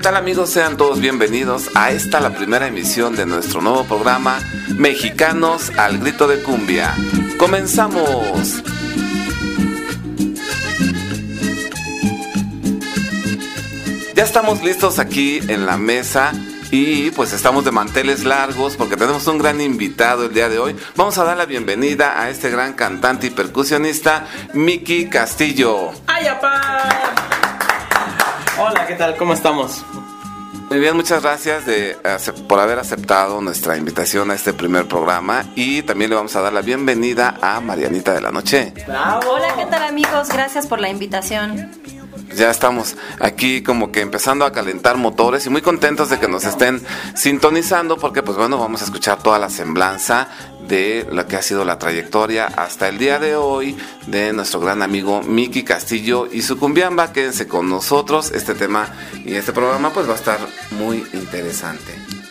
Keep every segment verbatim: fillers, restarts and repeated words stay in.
tal, amigos? Sean todos bienvenidos a esta, la primera emisión de nuestro nuevo programa Mexicanos al Grito de Cumbia. ¡Comenzamos! Ya estamos listos aquí en la mesa y pues estamos de manteles largos porque tenemos un gran invitado el día de hoy. Vamos a dar la bienvenida a este gran cantante y percusionista, Mickey Castillo. ¡Ay, apá! Hola, ¿qué tal? ¿Cómo estamos? Muy bien, muchas gracias de, por haber aceptado nuestra invitación a este primer programa, y también le vamos a dar la bienvenida a Marianita de la Noche. ¡Bravo! Hola, ¿qué tal, amigos? Gracias por la invitación. Ya estamos aquí como que empezando a calentar motores y muy contentos de que nos estén sintonizando porque pues bueno, vamos a escuchar toda la semblanza de lo que ha sido la trayectoria hasta el día de hoy de nuestro gran amigo Mickey Castillo y su cumbiamba. Quédense con nosotros, este tema y este programa pues va a estar muy interesante.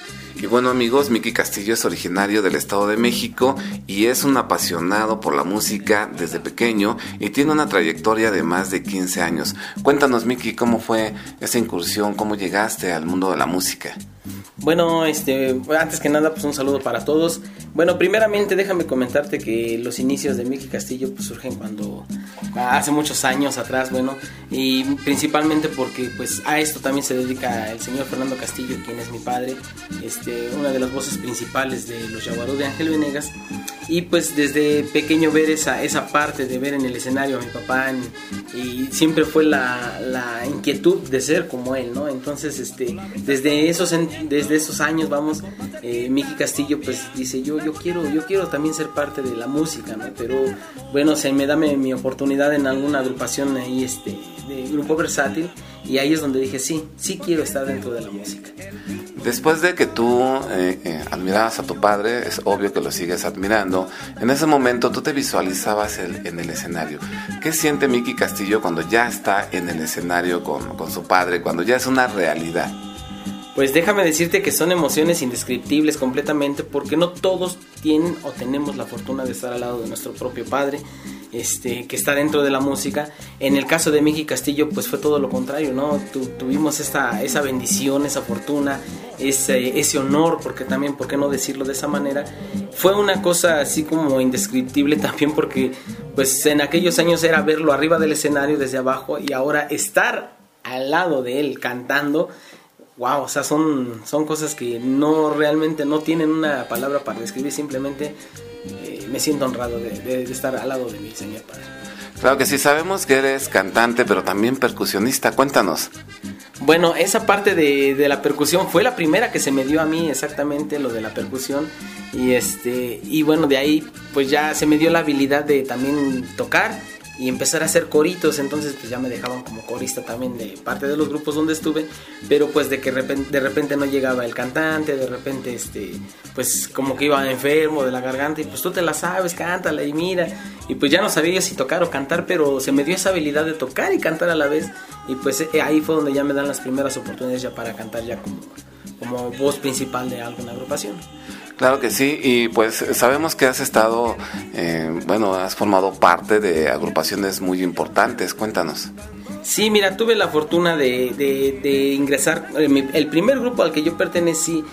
Y bueno, amigos, Mickey Castillo es originario del Estado de México y es un apasionado por la música desde pequeño y tiene una trayectoria de más de quince años. Cuéntanos, Mickey, ¿cómo fue esa incursión? ¿Cómo llegaste al mundo de la música? Bueno, este, antes que nada, pues un saludo para todos. Bueno, primeramente déjame comentarte que los inicios de Mickey Castillo pues surgen cuando hace muchos años atrás, bueno, y principalmente porque pues a esto también se dedica el señor Fernando Castillo, quien es mi padre, este, una de las voces principales de los Yaguarú de Ángel Venegas. Y pues desde pequeño ver esa, esa parte de ver en el escenario a mi papá en, y siempre fue la, la inquietud de ser como él, ¿no? Entonces este, desde esos, desde esos años vamos, eh, Mickey Castillo pues dice yo, yo quiero, yo quiero también ser parte de la música, ¿no? Pero bueno, se me da mi, mi oportunidad en alguna agrupación ahí este, de Grupo Versátil, y ahí es donde dije sí, sí quiero estar dentro de la música. Después de que tú eh, eh, admirabas a tu padre, es obvio que lo sigues admirando, en ese momento tú te visualizabas el, en el escenario. ¿Qué siente Mickey Castillo cuando ya está en el escenario con, con su padre, cuando ya es una realidad? Pues déjame decirte que son emociones indescriptibles completamente, porque no todos tienen o tenemos la fortuna de estar al lado de nuestro propio padre, este, que está dentro de la música. En el caso de Mickey Castillo pues fue todo lo contrario, ¿no? Tu, tuvimos esta, esa bendición, esa fortuna, ese, ese honor, porque también, ¿por qué no decirlo de esa manera? Fue una cosa así como indescriptible también, porque pues en aquellos años era verlo arriba del escenario desde abajo, y ahora estar al lado de él cantando. Wow, o sea, son, son cosas que no realmente no tienen una palabra para describir. Simplemente eh, me siento honrado de, de, de estar al lado de mi señor padre. Claro que sí, sabemos que eres cantante, pero también percusionista. Cuéntanos. Bueno, esa parte de, de la percusión fue la primera que se me dio a mí, exactamente, lo de la percusión. Y este y bueno, de ahí pues ya se me dio la habilidad de también tocar y empezar a hacer coritos. Entonces pues ya me dejaban como corista también de parte de los grupos donde estuve, pero pues de que repente, de repente no llegaba el cantante, de repente este pues como que iba enfermo de la garganta, y pues tú te la sabes, cántala y mira, y pues ya no sabía yo si tocar o cantar, pero se me dio esa habilidad de tocar y cantar a la vez, y pues ahí fue donde ya me dan las primeras oportunidades ya para cantar ya como, como voz principal de alguna agrupación. Claro que sí, y pues sabemos que has estado, eh, bueno, has formado parte de agrupaciones muy importantes. Cuéntanos. Sí, mira, tuve la fortuna de, de, de ingresar, el primer grupo al que yo pertenecí,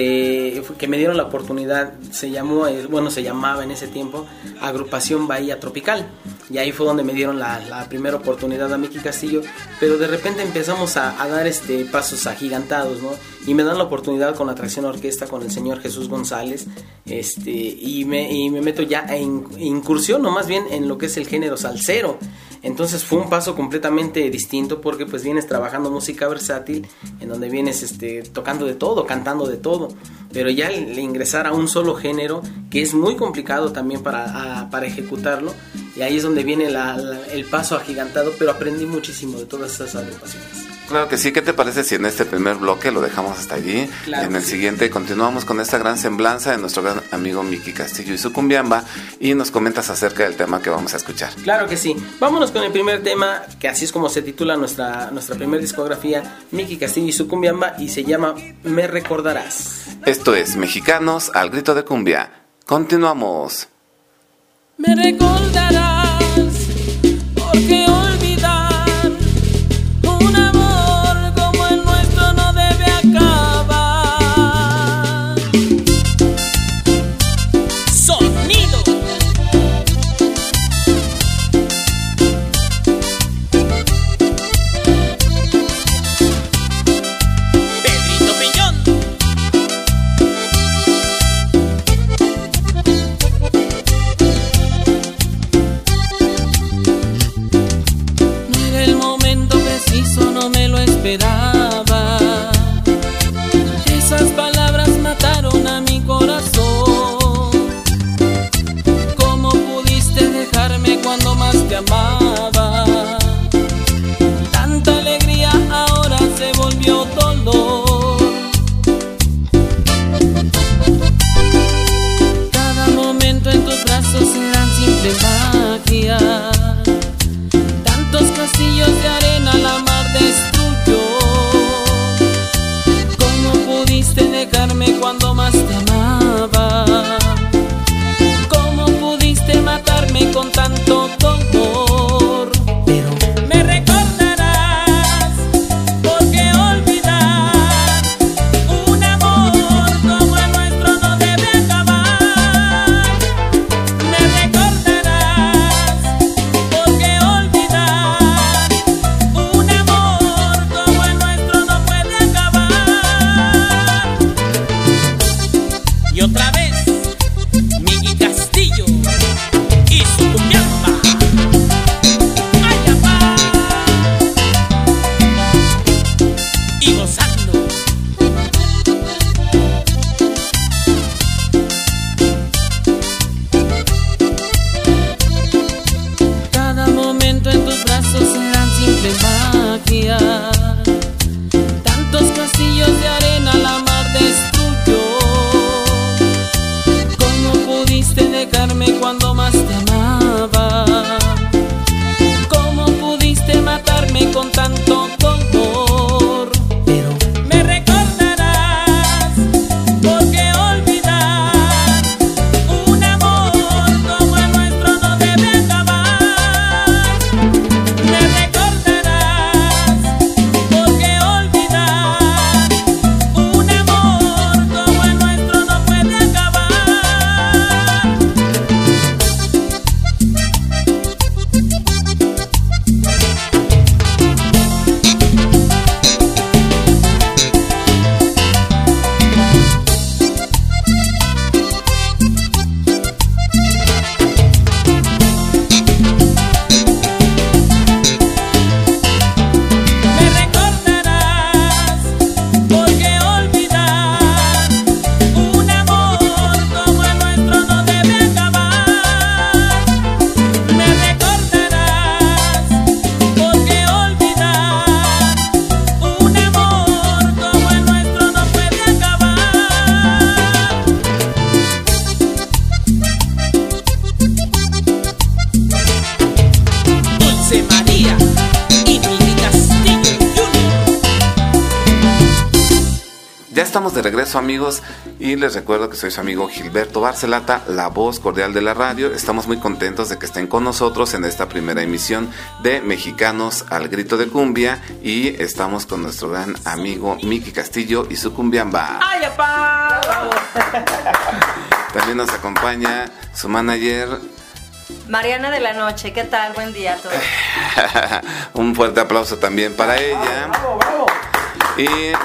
se, que me dieron la oportunidad, se llamó, bueno, se llamaba en ese tiempo Agrupación Bahía Tropical, y ahí fue donde me dieron la, la primera oportunidad a Mickey Castillo, pero de repente empezamos a, a dar este pasos agigantados, ¿no? Y me dan la oportunidad con la Atracción Orquesta, con el señor Jesús González, este, y me, y me meto ya en incursión, o más bien en lo que es el género salsero. Entonces fue un paso completamente distinto, porque pues vienes trabajando música versátil, en donde vienes este, tocando de todo, cantando de todo, pero ya el, el ingresar a un solo género, que es muy complicado también para, a, para ejecutarlo, y ahí es donde viene la, la, el paso agigantado, pero aprendí muchísimo de todas esas agrupaciones. Claro que sí, ¿qué te parece si en este primer bloque lo dejamos hasta allí? Claro, en el sí. siguiente continuamos con esta gran semblanza de nuestro gran amigo Mickey Castillo y su cumbiamba, y nos comentas acerca del tema que vamos a escuchar. Claro que sí, vámonos con el primer tema, que así es como se titula nuestra, nuestra primera discografía, Mickey Castillo y su cumbiamba, y se llama Me Recordarás. Esto es Mexicanos al Grito de Cumbia. Continuamos. Me recordarás, porque olvidar un amor como el nuestro no Ya estamos de regreso, amigos, y les recuerdo que soy su amigo Gilberto Barcelata, la voz cordial de la radio. Estamos muy contentos de que estén con nosotros en esta primera emisión de Mexicanos al Grito de Cumbia, y estamos con nuestro gran amigo Miki Castillo y su Cumbiamba. ¡Ay, apá! También nos acompaña su manager Mariana de la Noche. ¿Qué tal? Buen día a todos. Un fuerte aplauso también para ella. ¡Bravo, bravo! Y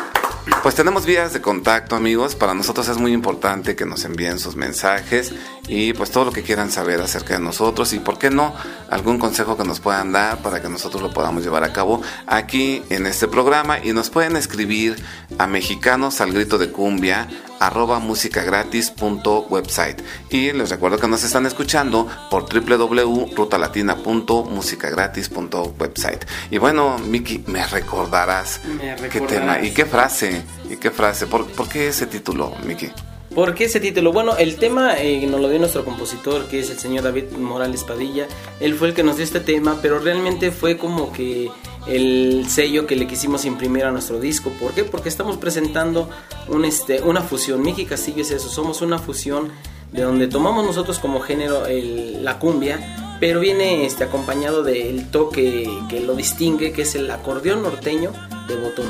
pues tenemos vías de contacto, amigos. Para nosotros es muy importante que nos envíen sus mensajes y pues todo lo que quieran saber acerca de nosotros, y por qué no, algún consejo que nos puedan dar para que nosotros lo podamos llevar a cabo aquí en este programa. Y nos pueden escribir a mexicanos al grito de cumbia arroba musicagratis punto website, y les recuerdo que nos están escuchando por doble u doble u doble u punto ruta latina punto musicagratis punto website. Y bueno, Miki, me recordarás, me recordarás qué tema y qué frase y qué frase ¿por, ¿por qué ese título, Miki? ¿Por qué ese título? Bueno, el tema eh, nos lo dio nuestro compositor, que es el señor David Morales Padilla. Él fue el que nos dio este tema, pero realmente fue como que el sello que le quisimos imprimir a nuestro disco. ¿Por qué? Porque estamos presentando un, este, una fusión. Miki Castillo es eso, somos una fusión de donde tomamos nosotros como género el, la cumbia, pero viene este, acompañado del toque que lo distingue, que es el acordeón norteño de botón.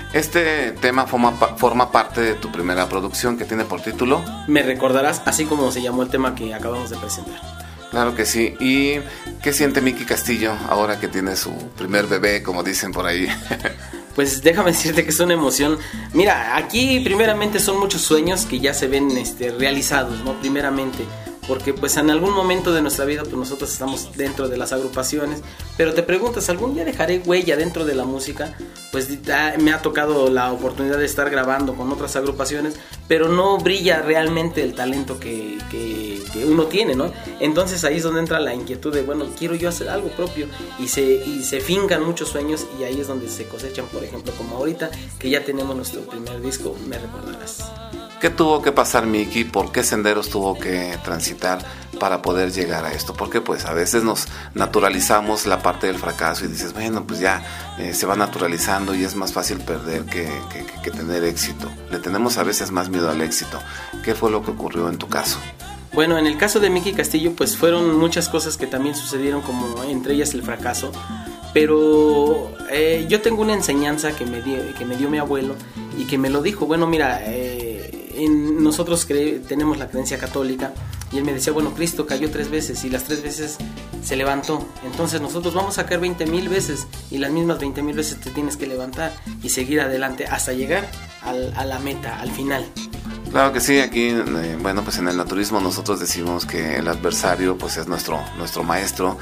Este tema forma, forma parte de tu primera producción, que tiene por título Me Recordarás, así como se llamó el tema que acabamos de presentar. Claro que sí. ¿Y qué siente Miki Castillo ahora que tiene su primer bebé, como dicen por ahí? Pues déjame decirte que es una emoción. Mira, aquí primeramente son muchos sueños que ya se ven este, realizados, ¿no? Primeramente, porque pues en algún momento de nuestra vida pues nosotros estamos dentro de las agrupaciones, pero te preguntas, ¿algún día dejaré huella dentro de la música? Pues me ha tocado la oportunidad de estar grabando con otras agrupaciones, pero no brilla realmente el talento que, que, que uno tiene, ¿no? Entonces ahí es donde entra la inquietud de, bueno, quiero yo hacer algo propio, y se, y se fincan muchos sueños, y ahí es donde se cosechan, por ejemplo, como ahorita, que ya tenemos nuestro primer disco, Me Recordarás. ¿Qué tuvo que pasar, Miki? ¿Por qué senderos tuvo que transitar para poder llegar a esto? Porque pues a veces nos naturalizamos la parte del fracaso y dices, bueno, pues ya eh, se va naturalizando y es más fácil perder que, que, que tener éxito. Le tenemos a veces más miedo al éxito. ¿Qué fue lo que ocurrió en tu caso? Bueno, en el caso de Miki Castillo, pues fueron muchas cosas que también sucedieron, como entre ellas el fracaso. Pero eh, yo tengo una enseñanza que me, di, que me dio mi abuelo, y que me lo dijo. Bueno, mira, eh, en, nosotros cre- tenemos la creencia católica, y él me decía, bueno, Cristo cayó tres veces y las tres veces se levantó. Entonces nosotros vamos a caer veinte mil veces, y las mismas veinte mil veces te tienes que levantar y seguir adelante hasta llegar al, a la meta, al final. Claro que sí. Aquí, eh, bueno, pues en el naturismo nosotros decimos que el adversario pues es nuestro, nuestro maestro,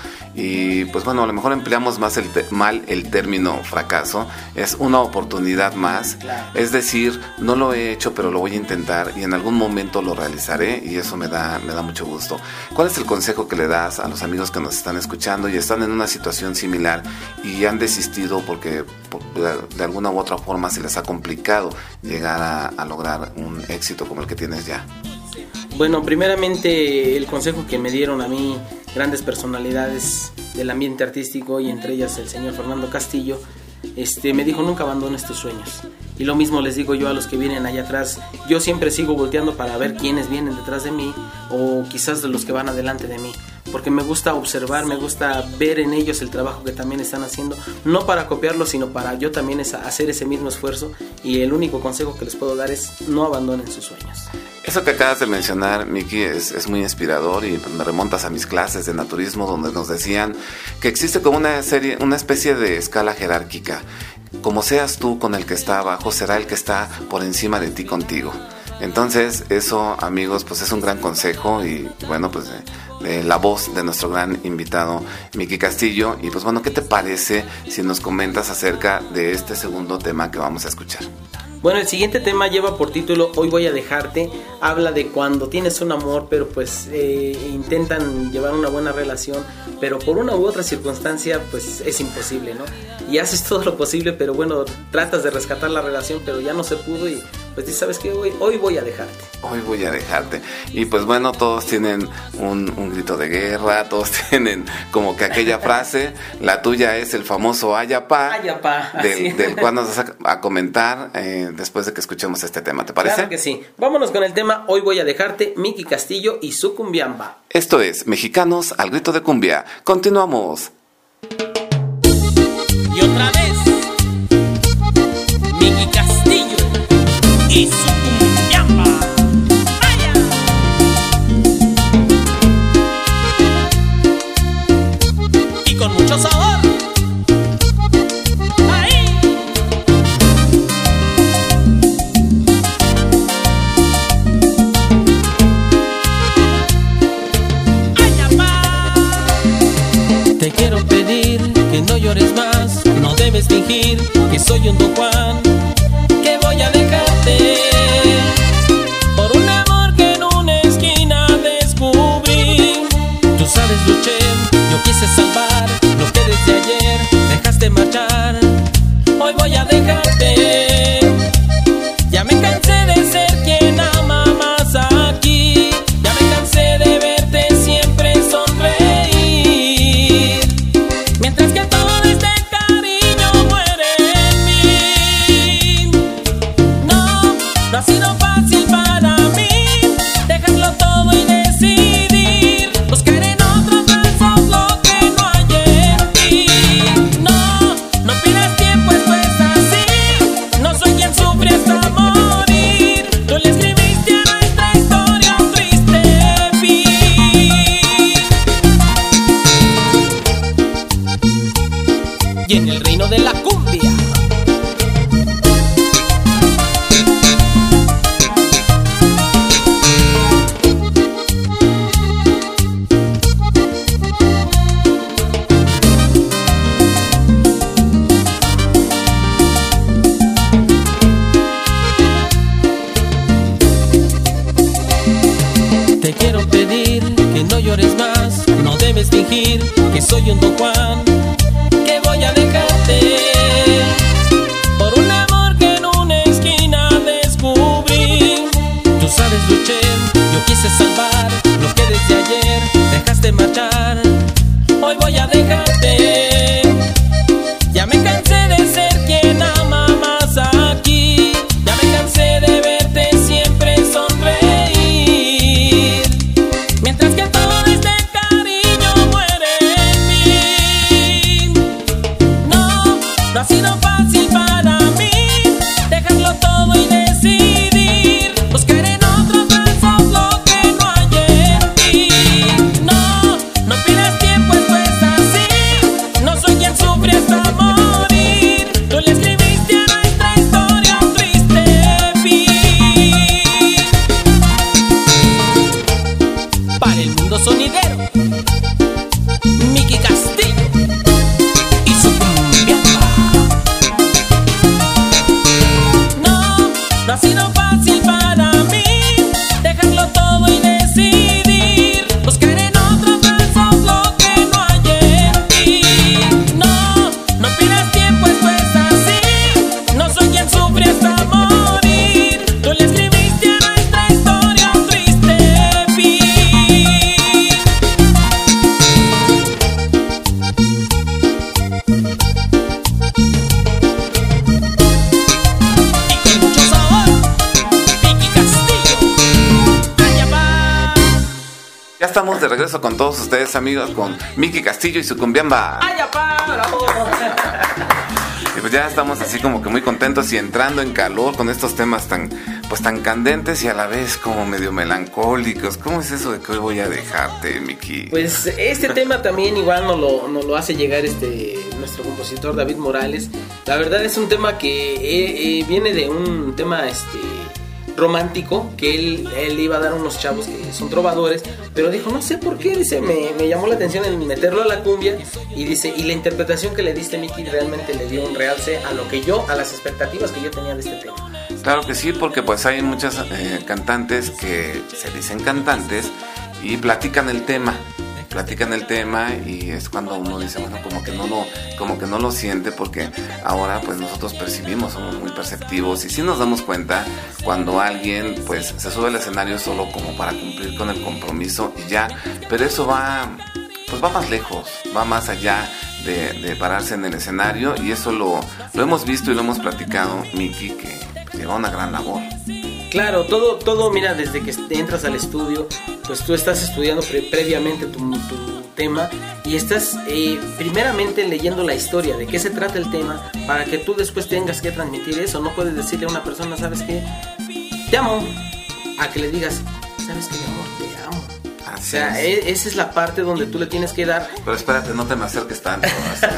y pues bueno, a lo mejor empleamos más el te- mal el término fracaso. Es una oportunidad más, Claro. Es decir, no lo he hecho, pero lo voy a intentar y en algún momento lo realizaré, y eso me da, me da mucho gusto. ¿Cuál es el consejo que le das a los amigos que nos están escuchando y están en una situación similar y han desistido porque por, de alguna u otra forma se les ha complicado llegar a, a lograr un éxito como el que tienes ya? Bueno, primeramente el consejo que me dieron a mí grandes personalidades del ambiente artístico, y entre ellas el señor Fernando Castillo, este, me dijo, nunca abandones tus sueños. Y lo mismo les digo yo a los que vienen allá atrás. Yo siempre sigo volteando para ver quiénes vienen detrás de mí, o quizás de los que van adelante de mí, porque me gusta observar, me gusta ver en ellos el trabajo que también están haciendo, no para copiarlo, sino para yo también hacer ese mismo esfuerzo. Y el único consejo que les puedo dar es, no abandonen sus sueños. Eso que acabas de mencionar, Miki, es, es muy inspirador, y me remontas a mis clases de naturismo, donde nos decían que existe como una serie, una especie de escala jerárquica. Como seas tú con el que está abajo, será el que está por encima de ti contigo. Entonces, eso, amigos, pues es un gran consejo, y bueno, pues eh, eh, la voz de nuestro gran invitado, Miki Castillo. Y pues bueno, ¿qué te parece si nos comentas acerca de este segundo tema que vamos a escuchar? Bueno, el siguiente tema lleva por título Hoy voy a dejarte. Habla de cuando tienes un amor, pero pues eh, intentan llevar una buena relación, pero por una u otra circunstancia pues es imposible, ¿no? Y haces todo lo posible, pero bueno, tratas de rescatar la relación, pero ya no se pudo, y pues dice, ¿sabes qué? Hoy, hoy voy a dejarte. Hoy voy a dejarte. Y pues bueno, todos tienen un, un grito de guerra, todos tienen como que aquella frase. La tuya es el famoso Ayapá, Ayapá, del, del cual nos vas a, a comentar eh, después de que escuchemos este tema, ¿te parece? Claro que sí. Vámonos con el tema Hoy voy a dejarte, Miki Castillo y su cumbiamba. Esto es Mexicanos al grito de cumbia. Continuamos. Y otra vez, Miki Castillo y su cumbiamba. ¡Vaya! Y con mucho sabor. ¡Ahí! Te quiero pedir que no llores más, no debes fingir que soy un Don Juan, que voy a dejarte por un amor que en una esquina descubrí. Tú sabes, luché, yo quise salvar lo que desde ayer dejaste marchar. Hoy voy a dejarte, ya me cansé de ser quien ama más aquí, ya me cansé de verte siempre sonreír, mientras que todo este cariño muere en mí. No, no ha sido fácil para mí dejarlo todo y decidir buscar en otros brazos lo que no hay en ti. No, no pierdas tiempo, esto es así, no soy quien sufre hasta morir. Tú le escribiste a nuestra historia un triste fin. Y en el reino de la cumbia, te quiero pedir que no llores más, no debes fingir que soy un Don Juan, que voy a dejarte por un amor que en una esquina descubrí. Tú sabes, luché, yo quise salvar lo que desde ayer dejaste marchar. Hoy voy a dejarte, ya me cansé de ser quien ama más aquí, ya me cansé de verte siempre sonreír, mientras que todo este cariño muere en mí. No, no ha sido fácil para mí dejarlo todo y decidir buscar en otros brazos lo que no hay en ti. No, no pierdas tiempo, esto es así, no soy quien sufre hasta morir. Tú le escribiste a nuestra historia un triste fin. Para el mundo sonidero, Miki Castillo y su cumbiamba. No, no ha sido fácil para mí dejarlo todo y decidir buscar en otros brazos lo que no hay en ti. No, no pierdas tiempo, esto es así, no soy quien sufre hasta morir. Tú le escribiste a nuestra historia un triste fin. Y con mucho sabor, Miki Castillo. Allá va. Ya estamos de regreso con todos ustedes, amigos, con Miki Castillo y su cumbiamba. ¡Ay, apá! ¡Bravo! Y pues ya estamos así como que muy contentos y entrando en calor con estos temas tan, pues tan candentes y a la vez como medio melancólicos. ¿Cómo es eso de que hoy voy a dejarte, Miki? Pues este tema también igual nos lo, nos lo hace llegar este nuestro compositor David Morales. La verdad es un tema que eh, eh, viene de un tema este romántico que él, él iba a dar a unos chavos que son trovadores, pero dijo, no sé por qué, dice, me, me llamó la atención el meterlo a la cumbia, y dice, y la interpretación que le diste, Miki, realmente le dio un realce a lo que yo, a las expectativas que yo tenía de este tema. Claro que sí, porque pues hay muchas eh, cantantes que se dicen cantantes y platican el tema. platican el tema y es cuando uno dice, bueno, como que no lo, como que no lo siente, porque ahora pues nosotros percibimos, somos muy perceptivos y sí nos damos cuenta cuando alguien pues se sube al escenario solo como para cumplir con el compromiso y ya, pero eso va, pues va más lejos, va más allá de, de pararse en el escenario, y eso lo, lo hemos visto y lo hemos platicado, Miki, que pues, lleva una gran labor. Claro, todo, todo, mira, desde que entras al estudio, pues tú estás estudiando pre previamente tu, tu tema y estás eh, primeramente leyendo la historia, de qué se trata el tema, para que tú después tengas que transmitir eso. No puedes decirle a una persona, ¿sabes qué? Te amo, a que le digas, ¿sabes qué, mi amor? Te amo. O sea, e esa es la parte donde tú le tienes que dar. Pero espérate, no te me acerques tanto.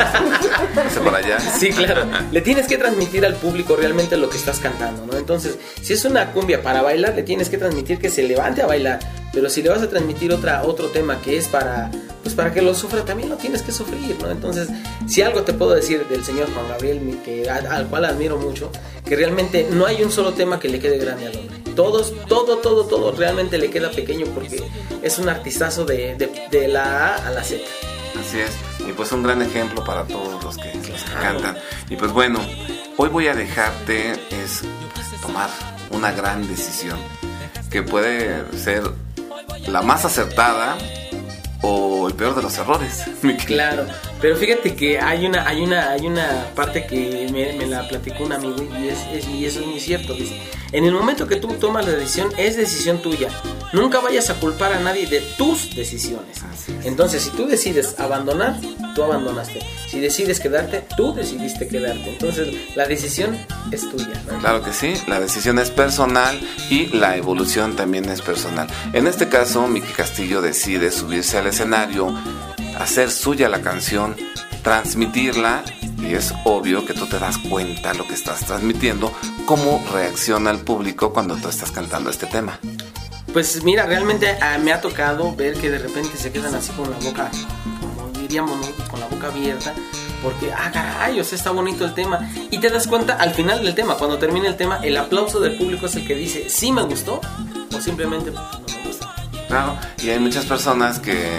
Hacia por allá. Sí, claro. Le tienes que transmitir al público realmente lo que estás cantando, ¿no? Entonces, si es una cumbia para bailar, le tienes que transmitir que se levante a bailar. Pero si le vas a transmitir otra, otro tema que es para, pues para que lo sufra, también lo tienes que sufrir, ¿no? Entonces, si algo te puedo decir del señor Juan Gabriel, que, al, al cual admiro mucho, que realmente no hay un solo tema que le quede grande al hombre. Todos, todo, todo, todo realmente le queda pequeño, porque es un artistazo de, de, de la A a la Z. Así es, y pues un gran ejemplo para todos los que, los que cantan. Y pues bueno, hoy voy a dejarte es pues, tomar una gran decisión, que puede ser la más acertada o el peor de los errores. Claro, pero fíjate que hay una, hay una, hay una parte que me, me la platicó un amigo y, es, es, y eso es muy cierto. Dice, en el momento que tú tomas la decisión, es decisión tuya. Nunca vayas a culpar a nadie de tus decisiones. Entonces, si tú decides abandonar, tú abandonaste. Si decides quedarte, tú decidiste quedarte. Entonces, la decisión es tuya, ¿no? Claro que sí, la decisión es personal y la evolución también es personal. En este caso, Miki Castillo decide subirse al escenario, hacer suya la canción, transmitirla, y es obvio que tú te das cuenta lo que estás transmitiendo, cómo reacciona el público cuando tú estás cantando este tema. Pues mira, realmente uh, me ha tocado ver que de repente se quedan así con la boca, como diríamos, ¿no? Con la boca abierta, porque, ah, caray, o sea, está bonito el tema. Y te das cuenta al final del tema, cuando termina el tema, el aplauso del público es el que dice, sí me gustó, o simplemente pues, no me gusta. Claro, y hay muchas personas que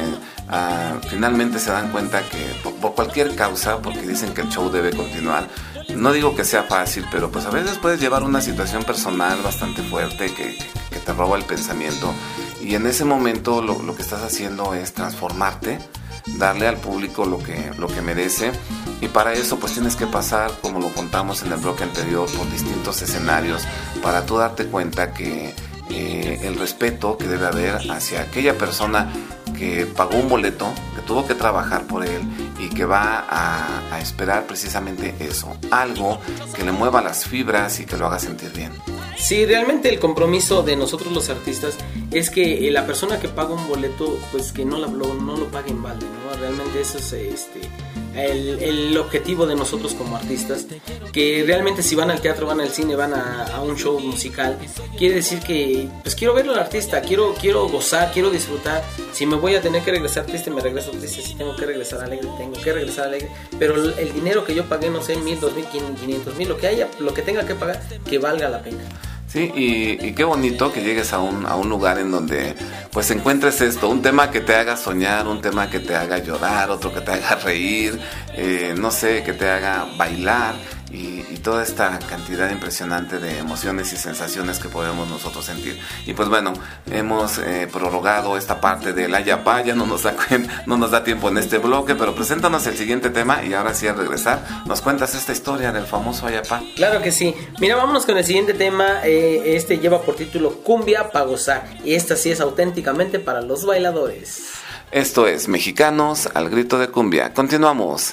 uh, finalmente se dan cuenta que por, por cualquier causa, porque dicen que el show debe continuar. No digo que sea fácil, pero pues a veces puedes llevar una situación personal bastante fuerte que, que te roba el pensamiento, y en ese momento lo, lo que estás haciendo es transformarte, darle al público lo que, lo que merece, y para eso pues tienes que pasar, como lo contamos en el bloque anterior, por distintos escenarios para tú darte cuenta que eh, el respeto que debe haber hacia aquella persona que pagó un boleto, que tuvo que trabajar por él y que va a, a esperar precisamente eso, algo que le mueva las fibras y que lo haga sentir bien. Sí, realmente el compromiso de nosotros los artistas es que la persona que paga un boleto, pues que no lo, no lo pague en balde, ¿no? Realmente eso es este, el, el objetivo de nosotros como artistas, que realmente si van al teatro, van al cine, van a, a un show musical, quiere decir que pues quiero ver al artista, quiero, quiero gozar, quiero disfrutar. Si me voy a tener que regresar triste, me regreso triste. Si tengo que regresar alegre, tengo que regresar alegre. Pero el, el dinero que yo pagué, no sé, mil, dos mil, quinientos mil, lo que haya, lo que tenga que pagar, que valga la pena. Sí, y, y qué bonito que llegues a un, a un lugar en donde pues encuentres esto, un tema que te haga soñar, un tema que te haga llorar, otro que te haga reír, eh, no sé, que te haga bailar, y, y toda esta cantidad impresionante de emociones y sensaciones que podemos nosotros sentir. Y pues bueno, hemos eh, prorrogado esta parte del Ayapá, ya no nos da no nos da tiempo en este bloque, pero preséntanos el siguiente tema y ahora sí, al regresar nos cuentas esta historia del famoso Ayapá. Claro que sí. Mira, vámonos con el siguiente tema. eh, este lleva por título Cumbia pa' gozar, y esta sí es auténticamente para los bailadores. Esto es Mexicanos al grito de cumbia. Continuamos.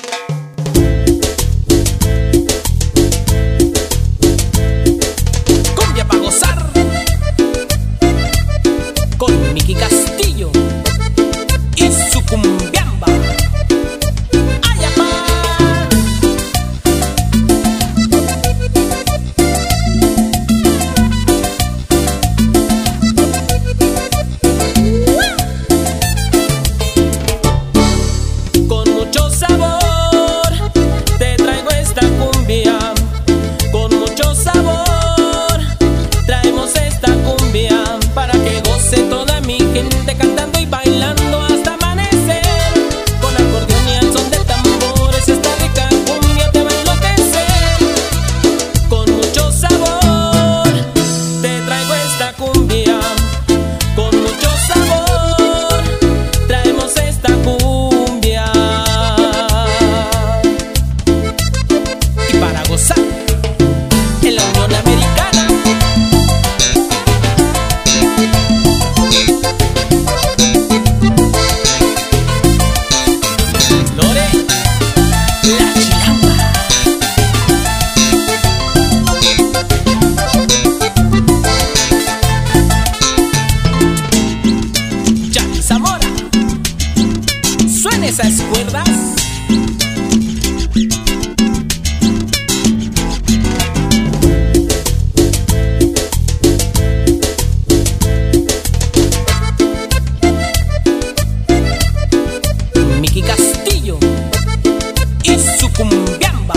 Con Miki Castillo y su cumbiamba. Ayapá. Con mucho sabor te traigo esta cumbia. Con mucho sabor traemos esta cumbia para que goce toda mi gente cantando y bailando hasta amanecer. esas cuerdas. Miki Castillo y su cumbiamba.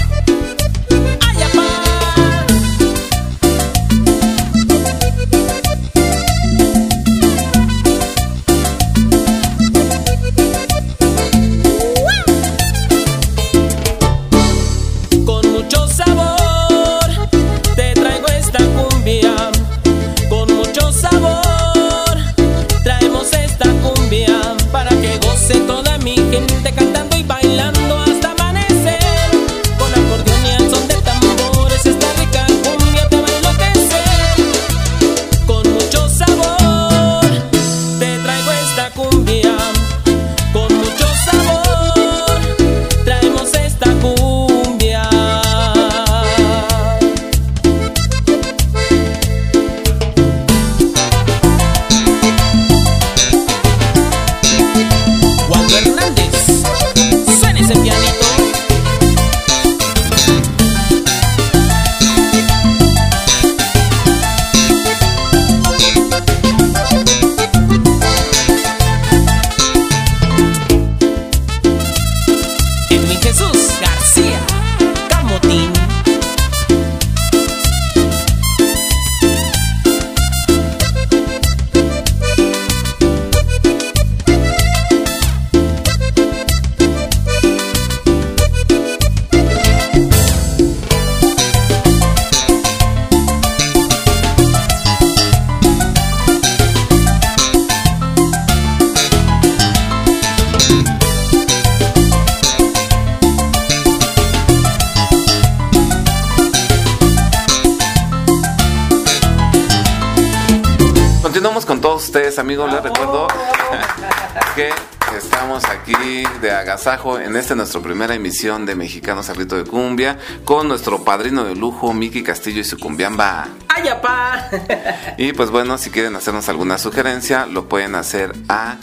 Continuamos con todos ustedes, amigos. Les recuerdo que estamos aquí de agasajo en esta nuestra primera emisión de Mexicanos al Grito de Cumbia con nuestro padrino de lujo, Miki Castillo y su cumbiamba. ¡Ayapá! Y pues bueno, si quieren hacernos alguna sugerencia, lo pueden hacer a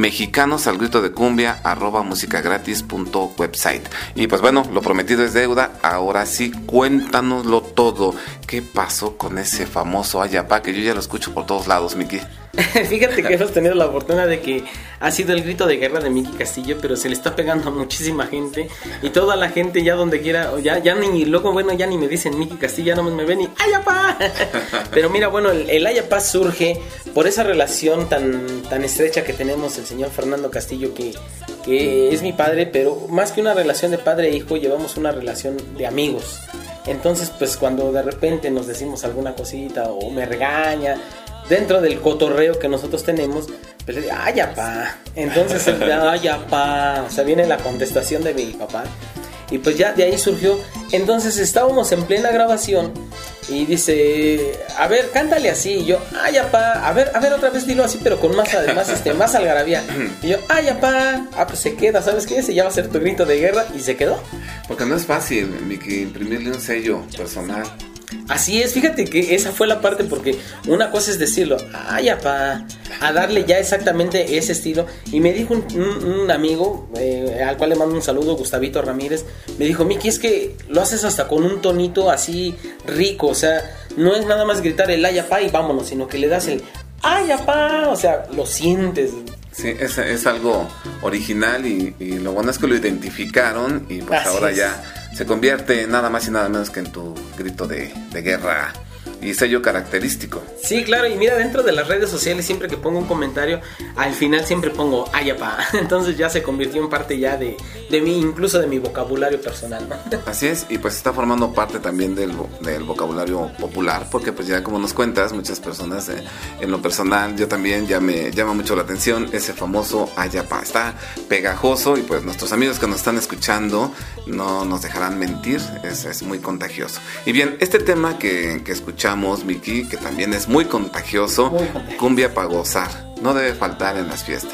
mexicanosalgritodecumbia arroba musicagratis punto website. Y pues bueno, lo prometido es deuda. Ahora sí, cuéntanoslo todo. ¿Qué pasó con ese famoso Ayapá que yo ya lo escucho por todos lados, Miki? Fíjate que hemos tenido la fortuna de que ha sido el grito de guerra de Miki Castillo, pero se le está pegando a muchísima gente y toda la gente ya donde quiera, ya, ya ni luego bueno ya ni me dicen Miki Castillo, ya no me ven y ¡Ayapá! Pero mira, bueno, el, el Ayapá surge por esa relación tan, tan estrecha que tenemos el señor Fernando Castillo, que, que es mi padre, pero más que una relación de padre e hijo, llevamos una relación de amigos. Entonces, pues cuando de repente nos decimos alguna cosita o me regaña, dentro del cotorreo que nosotros tenemos, pues le digo, ¡ay, apá! Entonces, ¡ay, apá! O sea, viene la contestación de mi papá. Y pues ya de ahí surgió. Entonces estábamos en plena grabación y dice, a ver, cántale así. Y yo, ¡ay, apá! A ver, a ver, otra vez dilo así, pero con más, más, este, más algarabía. Y yo, ¡ay, apá! Ah, pues se queda, ¿sabes qué? Ese ya va a ser tu grito de guerra. Y se quedó. Porque no es fácil, Miki, imprimirle un sello personal. Así es, fíjate que esa fue la parte, porque una cosa es decirlo, ay, apá, a darle ya exactamente ese estilo. Y me dijo un, un, un amigo, eh, al cual le mando un saludo, Gustavito Ramírez, me dijo, Miki, es que lo haces hasta con un tonito así rico, o sea, no es nada más gritar el ay, apá y vámonos, sino que le das el ay, apá, o sea, lo sientes. Sí, es, es algo original y, y lo bueno es que lo identificaron y pues así ahora es. Ya se convierte nada más y nada menos que en tu grito de, de guerra y sello característico. Sí, claro, y mira, dentro de las redes sociales siempre que pongo un comentario, al final siempre pongo ayapá. Entonces ya se convirtió en parte ya de, de mí, incluso de mi vocabulario personal, ¿no? Así es, y pues está formando parte también del, del vocabulario popular, porque pues ya como nos cuentas, muchas personas, eh, en lo personal, yo también ya me llama mucho la atención ese famoso ayapá. Está pegajoso y pues nuestros amigos que nos están escuchando no nos dejarán mentir, es, es muy contagioso. Y bien, este tema que, que escuchamos, Miki, que también es muy contagioso, muy contagioso. Cumbia para gozar, no debe faltar en las fiestas.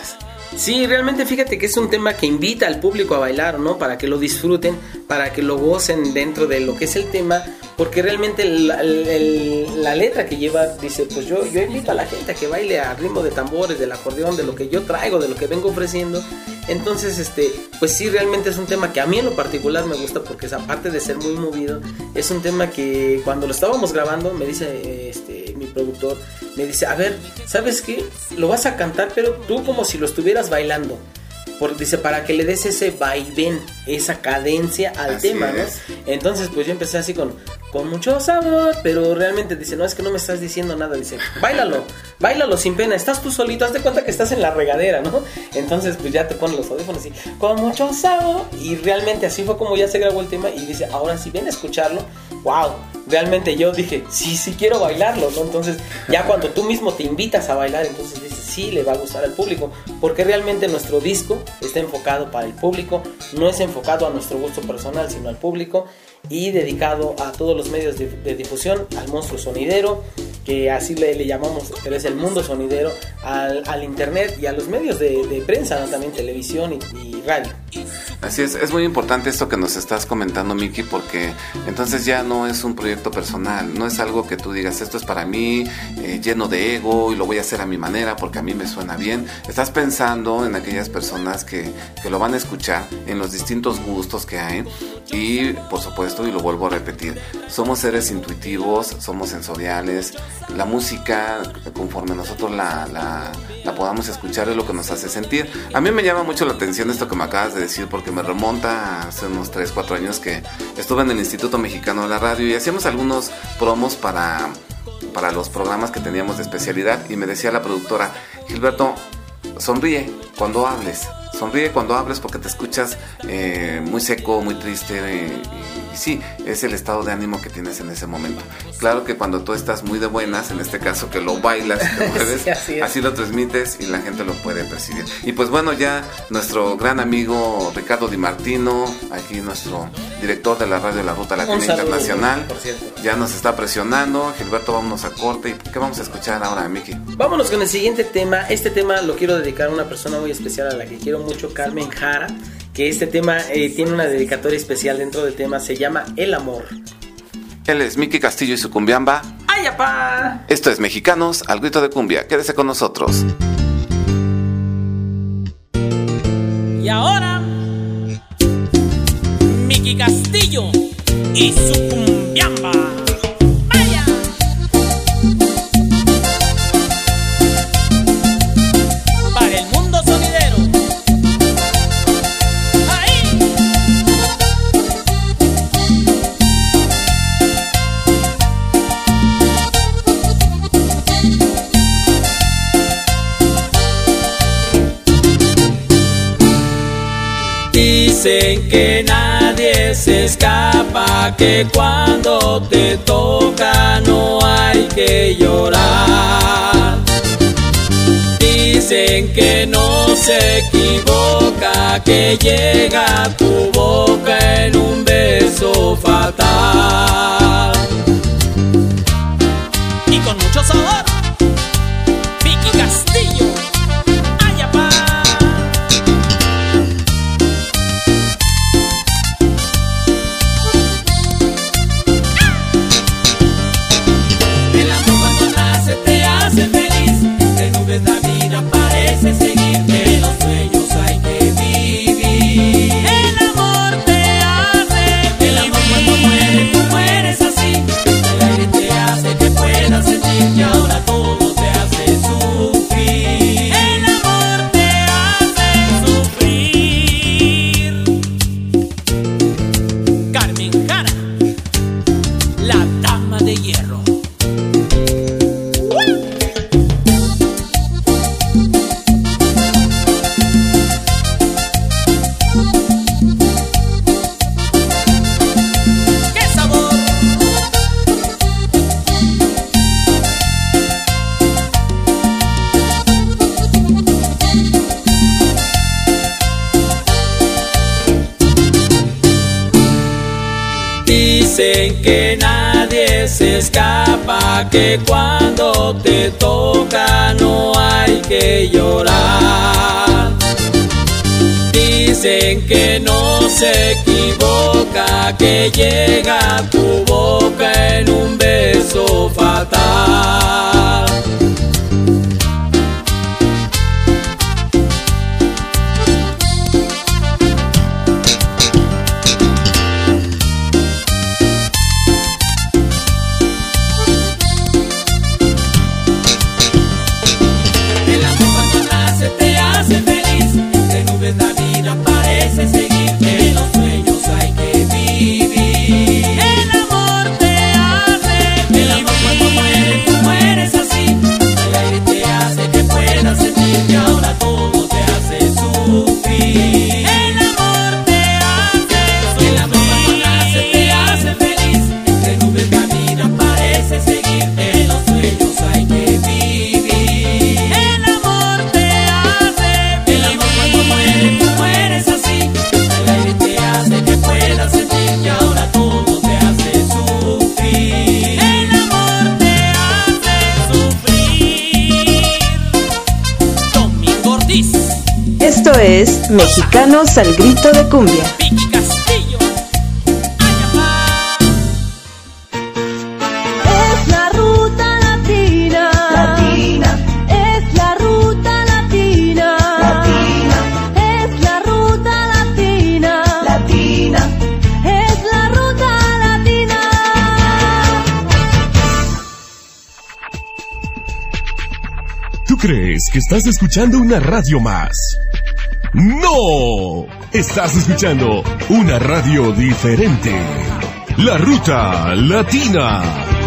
Sí, realmente fíjate que es un tema que invita al público a bailar, ¿no? Para que lo disfruten, para que lo gocen dentro de lo que es el tema, porque realmente la, el, la letra que lleva dice, pues yo, yo invito a la gente a que baile a ritmo de tambores, del acordeón, de lo que yo traigo, de lo que vengo ofreciendo. Entonces, este, pues sí, realmente es un tema que a mí en lo particular me gusta, porque es, aparte de ser muy movido, es un tema que cuando lo estábamos grabando, me dice este, mi productor, me dice, a ver, ¿sabes qué? Lo vas a cantar, pero tú como si lo estuvieras bailando. Por, dice, para que le des ese vaivén, esa cadencia al así tema, ¿no? Es. Entonces, pues yo empecé así con, con mucho sabor, pero realmente dice, no, es que no me estás diciendo nada. Dice, báilalo, báilalo sin pena, estás tú solito, hazte cuenta que estás en la regadera, ¿no? Entonces, pues ya te ponen los audífonos así, con mucho sabor. Y realmente así fue como ya se grabó el tema. Y dice, ahora si ven a escucharlo, wow, realmente yo dije, sí, sí quiero bailarlo, ¿no? Entonces, ya cuando tú mismo te invitas a bailar, entonces dices, sí, le va a gustar al público, porque realmente nuestro disco está enfocado para el público, no es enfocado a nuestro gusto personal, sino al público, y dedicado a todos los medios de, de difusión, al monstruo sonidero, que así le, le llamamos, pero es el mundo sonidero, al, al internet y a los medios de, de prensa, ¿no? También televisión y, y radio. Así es, es muy importante esto que nos estás comentando, Miki, porque entonces ya no es un proyecto personal, no es algo que tú digas, esto es para mí, eh, lleno de ego y lo voy a hacer a mi manera porque a mí me suena bien. Estás pensando en aquellas personas que, que lo van a escuchar, en los distintos gustos que hay y, por supuesto, y lo vuelvo a repetir, somos seres intuitivos, somos sensoriales, la música, conforme nosotros la, la, la podamos escuchar, es lo que nos hace sentir. A mí me llama mucho la atención esto que me acabas de decir, porque me remonta a hace unos tres, cuatro años que estuve en el Instituto Mexicano de la Radio y hacíamos algunos promos para, para los programas que teníamos de especialidad, y me decía la productora, Gilberto, sonríe cuando hables, sonríe cuando hables porque te escuchas eh, muy seco, muy triste, eh, y, y sí, es el estado de ánimo que tienes en ese momento. Claro que cuando tú estás muy de buenas, en este caso que lo bailas, te mueves, sí, así, así lo transmites y la gente lo puede percibir. Y pues bueno, ya nuestro gran amigo Ricardo Di Martino, aquí nuestro director de la radio de la Ruta Latina saludo, Internacional, por cierto, ya nos está presionando. Gilberto, vámonos a corte. ¿Y qué vamos a escuchar ahora, Miki? Vámonos con el siguiente tema. Este tema lo quiero dedicar a una persona muy especial a la que quiero mucho, Carmen Jara, que este tema eh, tiene una dedicatoria especial dentro del tema, se llama El Amor. Él es Miki Castillo y su cumbiamba. ¡Ay, apá! Esto es Mexicanos al grito de cumbia. Quédese con nosotros. Y ahora, Miki Castillo y su cumbiamba. ¡Vaya! Para el mundo sonidero. ¡Ahí! Dicen que nadie se escapa, que cuando te toca no hay que llorar. Dicen que no se equivoca, que llega a tu boca en un beso fatal. Y con mucho sabor, Miki Castillo. ¡Ay, apá! La vida parece seguirte, los sueños hay que vivir. El amor te hace vivir. El amor cuando muere, tú mueres así. El aire te hace que puedas sentir que ahora todo te hace sufrir. El amor te hace sufrir. Carmen Jara, la dama de hierro. Dicen que nadie se escapa, que cuando te toca no hay que llorar. dicen que no se equivoca, que llega a tu boca en un beso fatal. Esto es Mexicanos al Grito de Cumbia. Vicky Castillo. Es la ruta latina. Latina. Es la ruta latina. Latina. Es la ruta latina. Latina. Es la ruta latina. ¿Tú crees que estás escuchando una radio más? ¡No! Estás escuchando una radio diferente. La Ruta Latina.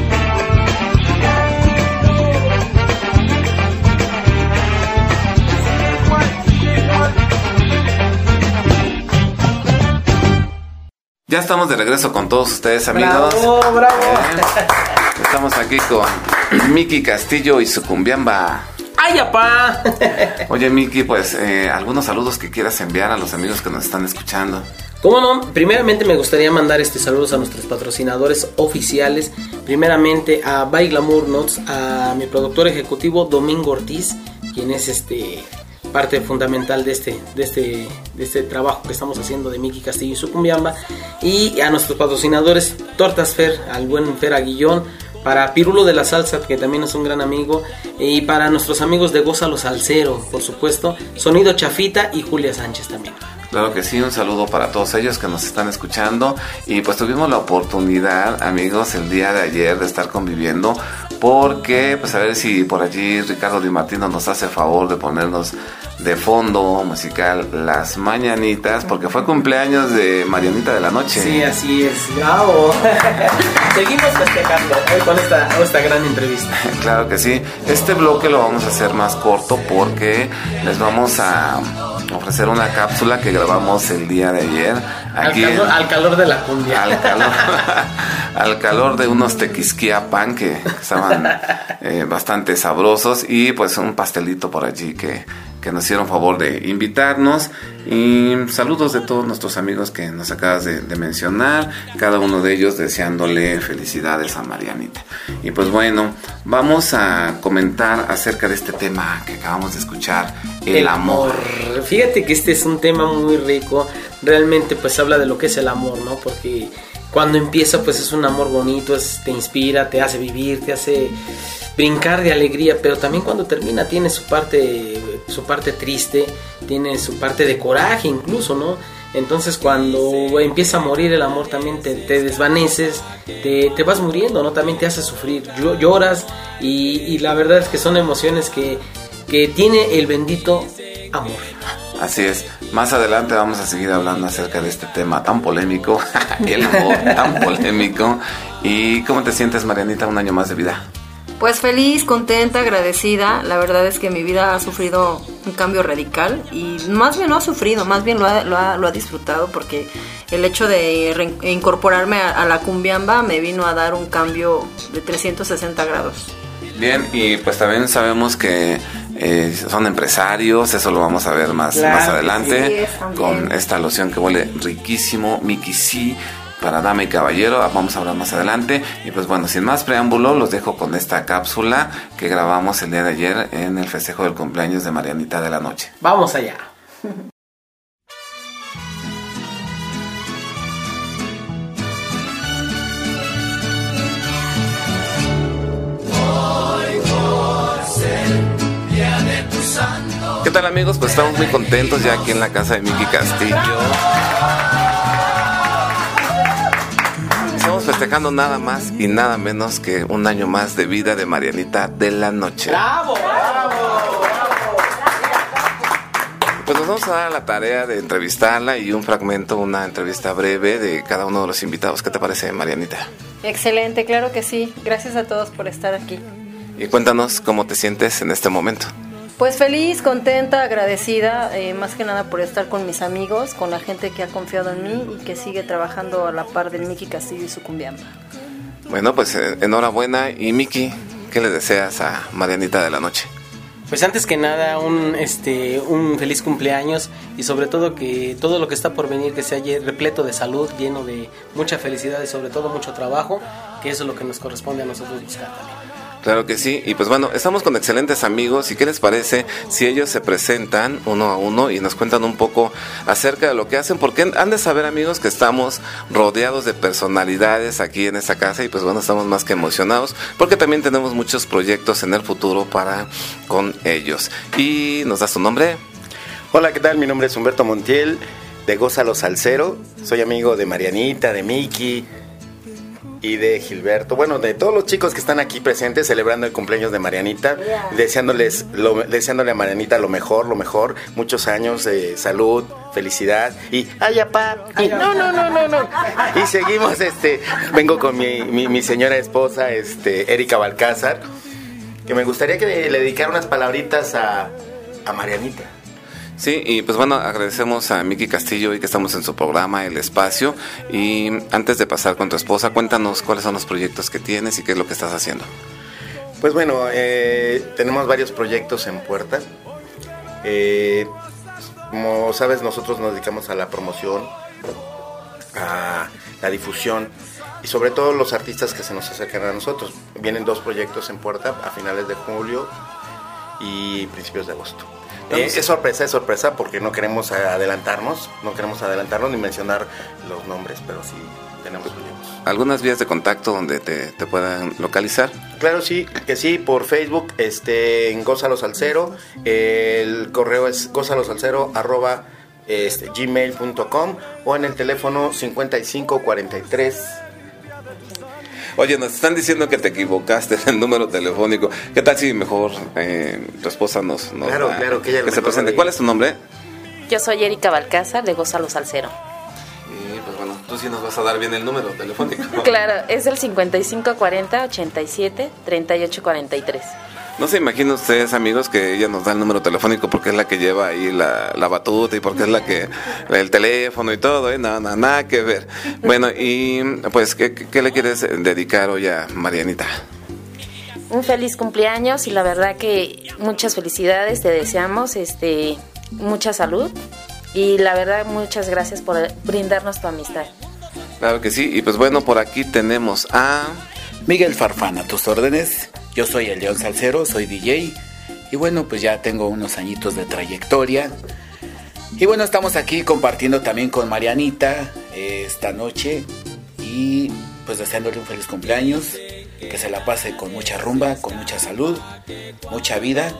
Ya estamos de regreso con todos ustedes, amigos. ¡Bravo, bravo! Eh, estamos aquí con Miki Castillo y su cumbiamba. ¡Ay, apá! Oye, Miki, pues eh, algunos saludos que quieras enviar a los amigos que nos están escuchando. ¿Cómo no? Primeramente me gustaría mandar este saludos a nuestros patrocinadores oficiales. Primeramente a By Glamour Notes, a mi productor ejecutivo Domingo Ortiz, quien es este parte fundamental de este, de este, de este trabajo que estamos haciendo de Miki Castillo y su cumbiamba. Y a nuestros patrocinadores Tortas Fer, al buen Fer Aguillón, para Pirulo de la Salsa, que también es un gran amigo, y para nuestros amigos de Gózalo Salsero, por supuesto, Sonido Chafita y Julia Sánchez también. Claro que sí, un saludo para todos ellos que nos están escuchando. Y pues tuvimos la oportunidad, amigos, el día de ayer de estar conviviendo, porque pues a ver si por allí Ricardo Di Martino nos hace favor de ponernos de fondo musical Las Mañanitas, porque fue cumpleaños de Marianita de la Noche. Sí, así es, bravo. Seguimos festejando hoy con esta, esta gran entrevista. Claro que sí. Este bloque lo vamos a hacer más corto porque les vamos a ofrecer una cápsula que grabamos el día de ayer. Aquí al, calor, en, al calor de la cumbia. Al calor, al calor de unos tequisquiapan que estaban eh, bastante sabrosos, y pues un pastelito por allí que, que nos hicieron favor de invitarnos. Y saludos de todos nuestros amigos que nos acabas de, de mencionar, cada uno de ellos deseándole felicidades a Marianita. Y pues bueno, vamos a comentar acerca de este tema que acabamos de escuchar, el, el amor. amor. Fíjate que este es un tema muy rico, realmente pues habla de lo que es el amor, ¿no? Porque cuando empieza pues es un amor bonito, es, te inspira, te hace vivir, te hace brincar de alegría, pero también cuando termina tiene su parte, su parte triste, tiene su parte de coraje incluso, ¿no? Entonces cuando empieza a morir el amor también te, te desvaneces, te, te vas muriendo, ¿no? También te hace sufrir, lloras, y, y la verdad es que son emociones que, que tiene el bendito amor. Así es, más adelante vamos a seguir hablando acerca de este tema tan polémico, el amor tan polémico. ¿Y cómo te sientes, Marianita, un año más de vida? Pues feliz, contenta, agradecida. La verdad es que mi vida ha sufrido un cambio radical, y más bien no ha sufrido, más bien lo ha, lo ha, lo ha disfrutado, porque el hecho de reincorporarme a, a la cumbiamba me vino a dar un cambio de trescientos sesenta grados. Bien, y pues también sabemos que eh, son empresarios, eso lo vamos a ver más, claro, más adelante, sí, con esta loción que huele riquísimo, Miki Sí, para dama y caballero, vamos a hablar más adelante. Y pues bueno, sin más preámbulo, los dejo con esta cápsula que grabamos el día de ayer en el festejo del cumpleaños de Marianita de la Noche. Vamos allá. tal, amigos? Pues estamos muy contentos ya aquí en la casa de Miki Castillo. Estamos festejando nada más y nada menos que un año más de vida de Marianita de la Noche. ¡Bravo! Pues nos vamos a dar la tarea de entrevistarla y un fragmento, una entrevista breve de cada uno de los invitados. ¿Qué te parece, Marianita? Excelente, claro que sí. Gracias a todos por estar aquí. Y cuéntanos cómo te sientes en este momento. Pues feliz, contenta, agradecida, eh, más que nada por estar con mis amigos, con la gente que ha confiado en mí y que sigue trabajando a la par del Miki Castillo y su cumbiamba. Bueno, pues eh, enhorabuena. Y Miki, ¿qué le deseas a Marianita de la Noche? Pues antes que nada, un este un feliz cumpleaños y sobre todo que todo lo que está por venir que sea repleto de salud, lleno de mucha felicidad y sobre todo mucho trabajo, que eso es lo que nos corresponde a nosotros buscar también. Claro que sí, y pues bueno, estamos con excelentes amigos y ¿qué les parece si ellos se presentan uno a uno y nos cuentan un poco acerca de lo que hacen? Porque han de saber, amigos, que estamos rodeados de personalidades aquí en esta casa y pues bueno, estamos más que emocionados porque también tenemos muchos proyectos en el futuro para con ellos. ¿Y nos das tu nombre? Hola, ¿qué tal? Mi nombre es Humberto Montiel, de Gózalo Salsero. Soy amigo de Marianita, de Miki y de Gilberto, bueno, de todos los chicos que están aquí presentes celebrando el cumpleaños de Marianita, yeah. deseándoles lo, deseándole a Marianita lo mejor, lo mejor, muchos años de salud, felicidad y ay, apá, y no, no, no, no, no. Y seguimos, este, vengo con mi, mi, mi señora esposa, este, Erika Balcázar, que me gustaría que le dedicara unas palabritas a, a Marianita. Sí, y pues bueno, agradecemos a Miki Castillo y que estamos en su programa El Espacio. Y antes de pasar con tu esposa, cuéntanos cuáles son los proyectos que tienes y qué es lo que estás haciendo. Pues bueno, eh, tenemos varios proyectos en puerta. Eh, como sabes, nosotros nos dedicamos a la promoción, a la difusión y sobre todo los artistas que se nos acercan a nosotros. Vienen dos proyectos en puerta a finales de julio y principios de agosto. Eh, es sorpresa, es sorpresa porque no queremos adelantarnos, no queremos adelantarnos ni mencionar los nombres, pero sí tenemos proyectos. ¿Algunas vías de contacto donde te, te puedan localizar? Claro, sí, que sí, por Facebook, este, en Gózalo Salsero, el correo es gózalosalsero arroba este, gmail punto com o en el teléfono cincuenta y cinco cuarenta y tres. Oye, nos están diciendo que te equivocaste en el número telefónico. ¿Qué tal si mejor eh, tu esposa nos, nos claro, da, claro, que, ella que se presente? ¿Cuál es tu nombre? Yo soy Erika Balcázar, de Gózalo Salsero. Y pues bueno, tú sí nos vas a dar bien el número telefónico. Claro, es el cincuenta y cinco cuarenta ochenta y siete treinta y ocho cuarenta y tres. No se imaginen ustedes, amigos, que ella nos da el número telefónico porque es la que lleva ahí la, la batuta y porque es la que el teléfono y todo, ¿eh? Nada, nada, nada que ver. Bueno, y pues, ¿qué, qué le quieres dedicar hoy a Marianita? Un feliz cumpleaños y la verdad que muchas felicidades te deseamos, este, mucha salud y la verdad muchas gracias por brindarnos tu amistad. Claro que sí, y pues bueno, por aquí tenemos a... Miguel Farfán, a tus órdenes. Yo soy el León Salsero, soy D J y bueno, pues ya tengo unos añitos de trayectoria. Y bueno, estamos aquí compartiendo también con Marianita eh, esta noche y pues deseándole un feliz cumpleaños, que se la pase con mucha rumba, con mucha salud, mucha vida.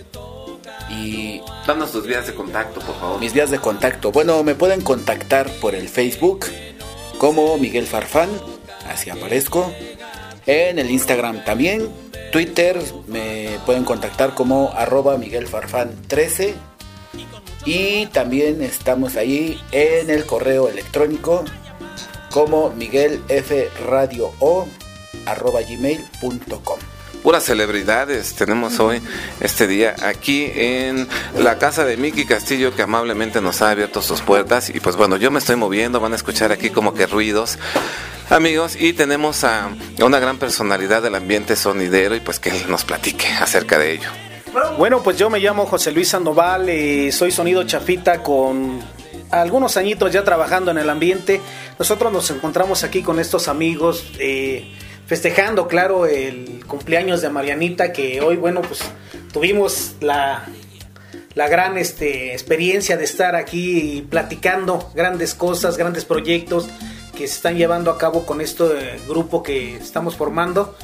Y danos tus vías de contacto, por favor. Mis vías de contacto, bueno, me pueden contactar por el Facebook como Miguel Farfán, así aparezco. En el Instagram también, Twitter me pueden contactar como arroba Miguel Farfán trece y también estamos ahí en el correo electrónico como Miguel F Radio O arroba gmail punto com. Puras celebridades tenemos hoy, este día, aquí en la casa de Miki Castillo, que amablemente nos ha abierto sus puertas. Y pues bueno, yo me estoy moviendo, van a escuchar aquí como que ruidos, amigos. Y tenemos a una gran personalidad del ambiente sonidero y pues que él nos platique acerca de ello. Bueno, pues yo me llamo José Luis Sandoval, eh, soy sonido chafita con algunos añitos ya trabajando en el ambiente. Nosotros nos encontramos aquí con estos amigos, eh, festejando, claro, el cumpleaños de Marianita, que hoy, bueno, pues tuvimos la, la gran este, experiencia de estar aquí platicando grandes cosas, grandes proyectos que se están llevando a cabo con este grupo que estamos formando.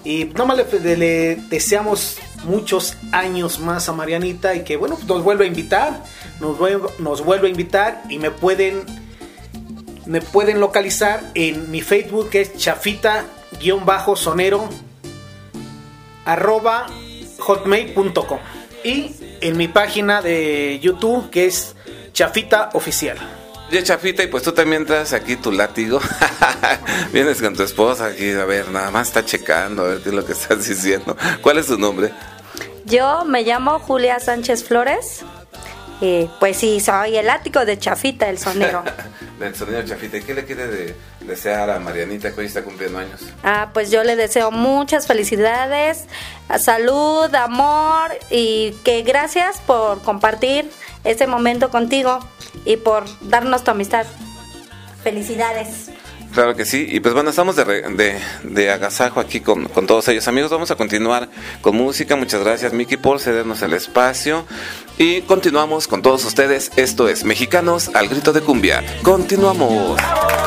Y nomás le, le deseamos muchos años más a Marianita y que bueno, pues nos vuelve a invitar, nos vuelve, nos vuelve a invitar y me pueden me pueden localizar en mi Facebook, que es chafita-sonero arroba hotmail punto com, y en mi página de YouTube, que es Chafita Oficial. Oye, Chafita, y pues tú también traes aquí tu látigo. Vienes con tu esposa aquí, a ver, nada más está checando, a ver qué es lo que estás diciendo. ¿Cuál es tu nombre? Yo me llamo Julia Sánchez Flores. Y pues sí, soy el látigo de Chafita, el sonero. Del sonero Chafita. ¿Y qué le quiere de, desear a Marianita, que hoy está cumpliendo años? Ah, pues yo le deseo muchas felicidades, salud, amor, y que gracias por compartir este momento contigo y por darnos tu amistad. Felicidades. Claro que sí, y pues bueno, estamos de, re, de, de agasajo aquí con, con todos ellos. Amigos, vamos a continuar con música. Muchas gracias, Miki, por cedernos el espacio. Y continuamos con todos ustedes. Esto es Mexicanos al Grito de Cumbia. Continuamos.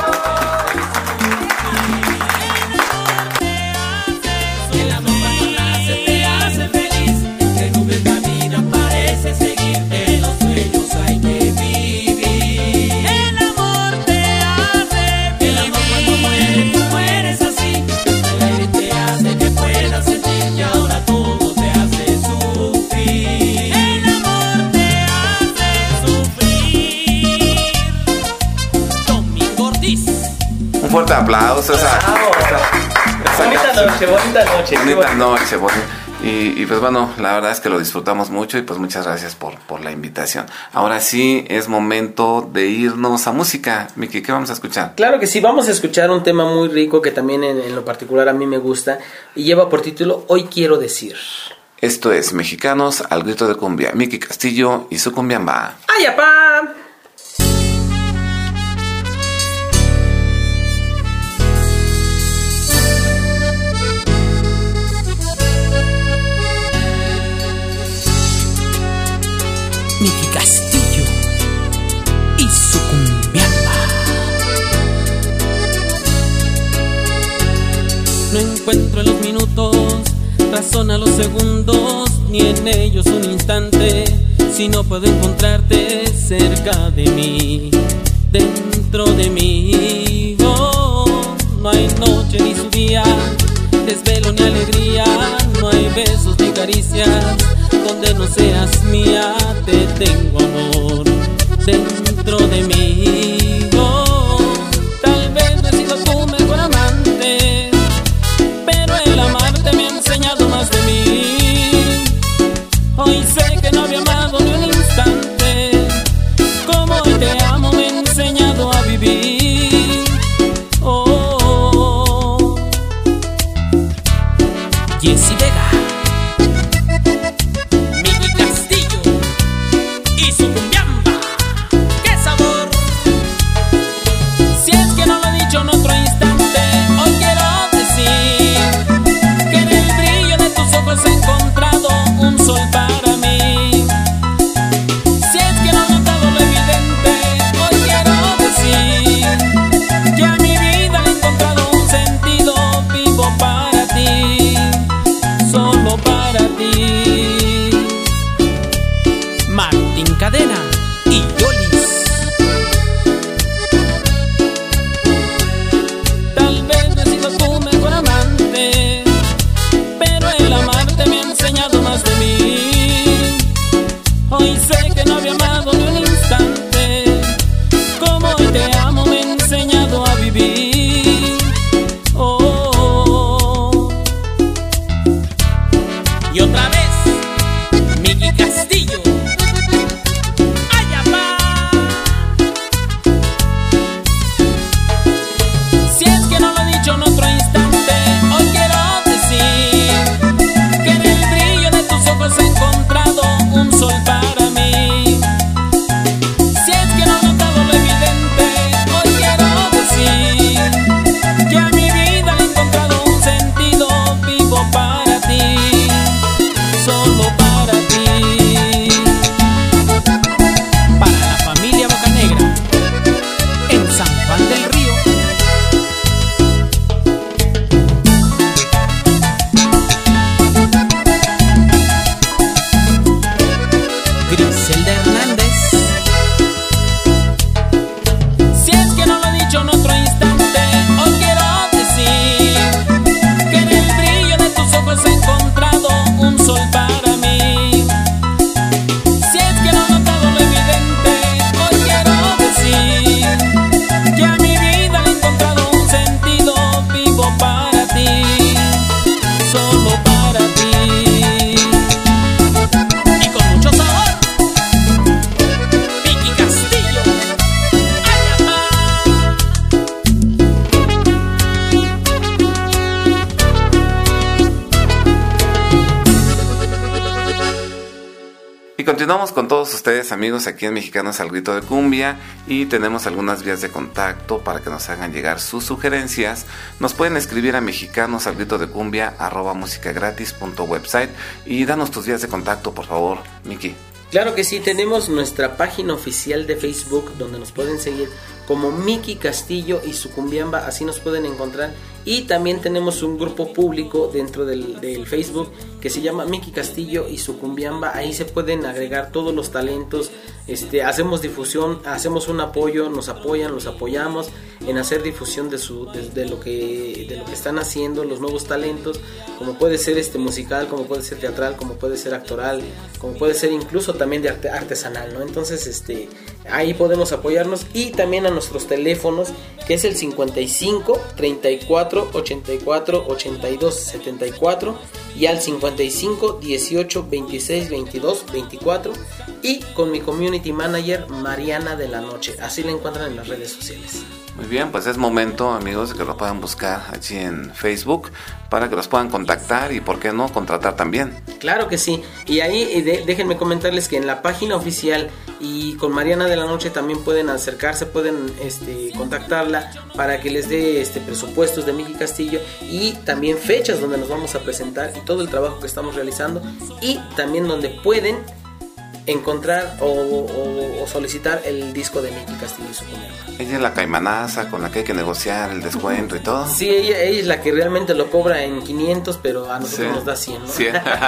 Un fuerte aplauso. Esa, esa, esa bonita noche, bonita noche. Bonita noche, bonita. Y, y pues bueno, la verdad es que lo disfrutamos mucho y pues muchas gracias por, por la invitación. Ahora sí es momento de irnos a música. Miki, ¿qué vamos a escuchar? Claro que sí, vamos a escuchar un tema muy rico que también en, en lo particular a mí me gusta y lleva por título Hoy Quiero Decir. Esto es Mexicanos al Grito de Cumbia. Miki Castillo y su cumbiamba. ¡Ay, apá! Miki Castillo y su cumbiamba. No encuentro los minutos, razón a los segundos, ni en ellos un instante, si no puedo encontrarte cerca de mí, dentro de mí. Oh, no hay noche ni su día, desvelo ni alegría, no hay besos ni caricias donde no seas mía. Te tengo, amor, dentro de mí. Oh, tal vez no he sido tu mejor amante, pero el amarte me ha enseñado más de mí. Hoy sé que no había amado ni un instante como hoy te amo, me ha enseñado a vivir. Oh, Jessy Vega, Miki Castillo y su cumbiamba. continuamos con todos ustedes, amigos, aquí en Mexicanos al Grito de Cumbia, y tenemos algunas vías de contacto para que nos hagan llegar sus sugerencias. Nos pueden escribir a mexicanos al grito de cumbia arroba musicagratis punto website y danos tus vías de contacto, por favor, Miki. Claro que sí, tenemos nuestra página oficial de Facebook donde nos pueden seguir como Miki Castillo y su Cumbiamba, así nos pueden encontrar. Y también tenemos un grupo público dentro del, del Facebook que se llama Miki Castillo y su Cumbiamba. Ahí se pueden agregar todos los talentos, este, hacemos difusión, hacemos un apoyo, nos apoyan, los apoyamos en hacer difusión de, su, de, de, lo que, de lo que están haciendo, los nuevos talentos, como puede ser este musical, como puede ser teatral, como puede ser actoral, como puede ser incluso también de arte, artesanal, ¿no? Entonces, este, ahí podemos apoyarnos, y también a nuestros teléfonos, que es el cincuenta y cinco, treinta y cuatro, ochenta y cuatro, ochenta y dos, setenta y cuatro, y al cincuenta y cinco, dieciocho, veintiséis, veintidós, veinticuatro, y con mi community manager Mariana de la Noche. Así la encuentran en las redes sociales. Muy bien, pues es momento, amigos, de que lo puedan buscar allí en Facebook para que los puedan contactar y, por qué no, contratar también. Claro que sí. Y ahí de, déjenme comentarles que en la página oficial y con Mariana de la Noche también pueden acercarse, pueden este, contactarla para que les dé este, presupuestos de Miki Castillo y también fechas donde nos vamos a presentar y todo el trabajo que estamos realizando, y también donde pueden encontrar o, o, o solicitar el disco de Miki Castillo y su Cumbiamba. Ella es la caimanaza con la que hay que negociar el descuento y todo. Sí, ella, ella es la que realmente lo cobra en quinientos, pero a nosotros sí. nos da cien, ¿no? Sí.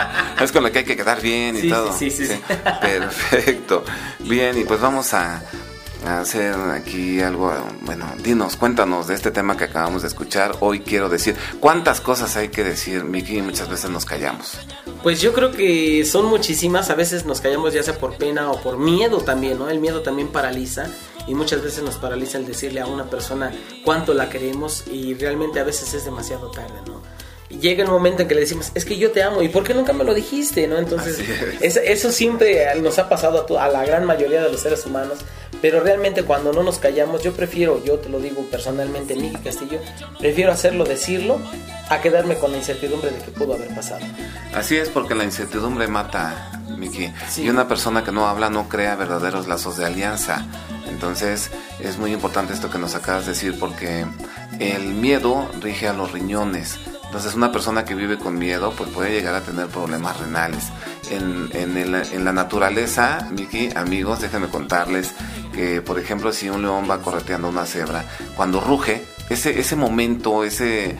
Es con la que hay que quedar bien y sí, todo. Sí, sí, sí, sí. Perfecto. Bien, y pues vamos a, a hacer aquí algo. Bueno, dinos, cuéntanos de este tema que acabamos de escuchar. Hoy quiero decir, ¿cuántas cosas hay que decir, Miki? Muchas veces nos callamos. Pues yo creo que son muchísimas. A veces nos callamos ya sea por pena o por miedo también, ¿no? El miedo también paraliza, y muchas veces nos paraliza el decirle a una persona cuánto la queremos, y realmente a veces es demasiado tarde, ¿no? Llega el momento en que le decimos, es que yo te amo, ¿y por qué nunca me lo dijiste? ¿No? Entonces, es. Eso, eso siempre nos ha pasado a, to- a la gran mayoría de los seres humanos, pero realmente cuando no nos callamos, yo prefiero, yo te lo digo personalmente, Miki Castillo, prefiero hacerlo, decirlo, a quedarme con la incertidumbre de que pudo haber pasado. Así es, porque la incertidumbre mata, Miki, sí. Y una persona que no habla no crea verdaderos lazos de alianza. Entonces es muy importante esto que nos acabas de decir, porque el miedo rige a los riñones. Entonces una persona que vive con miedo pues puede llegar a tener problemas renales. En, en, el, en la naturaleza, Miki, amigos, déjenme contarles que, por ejemplo, si un león va correteando a una cebra, cuando ruge, ese, ese momento, ese,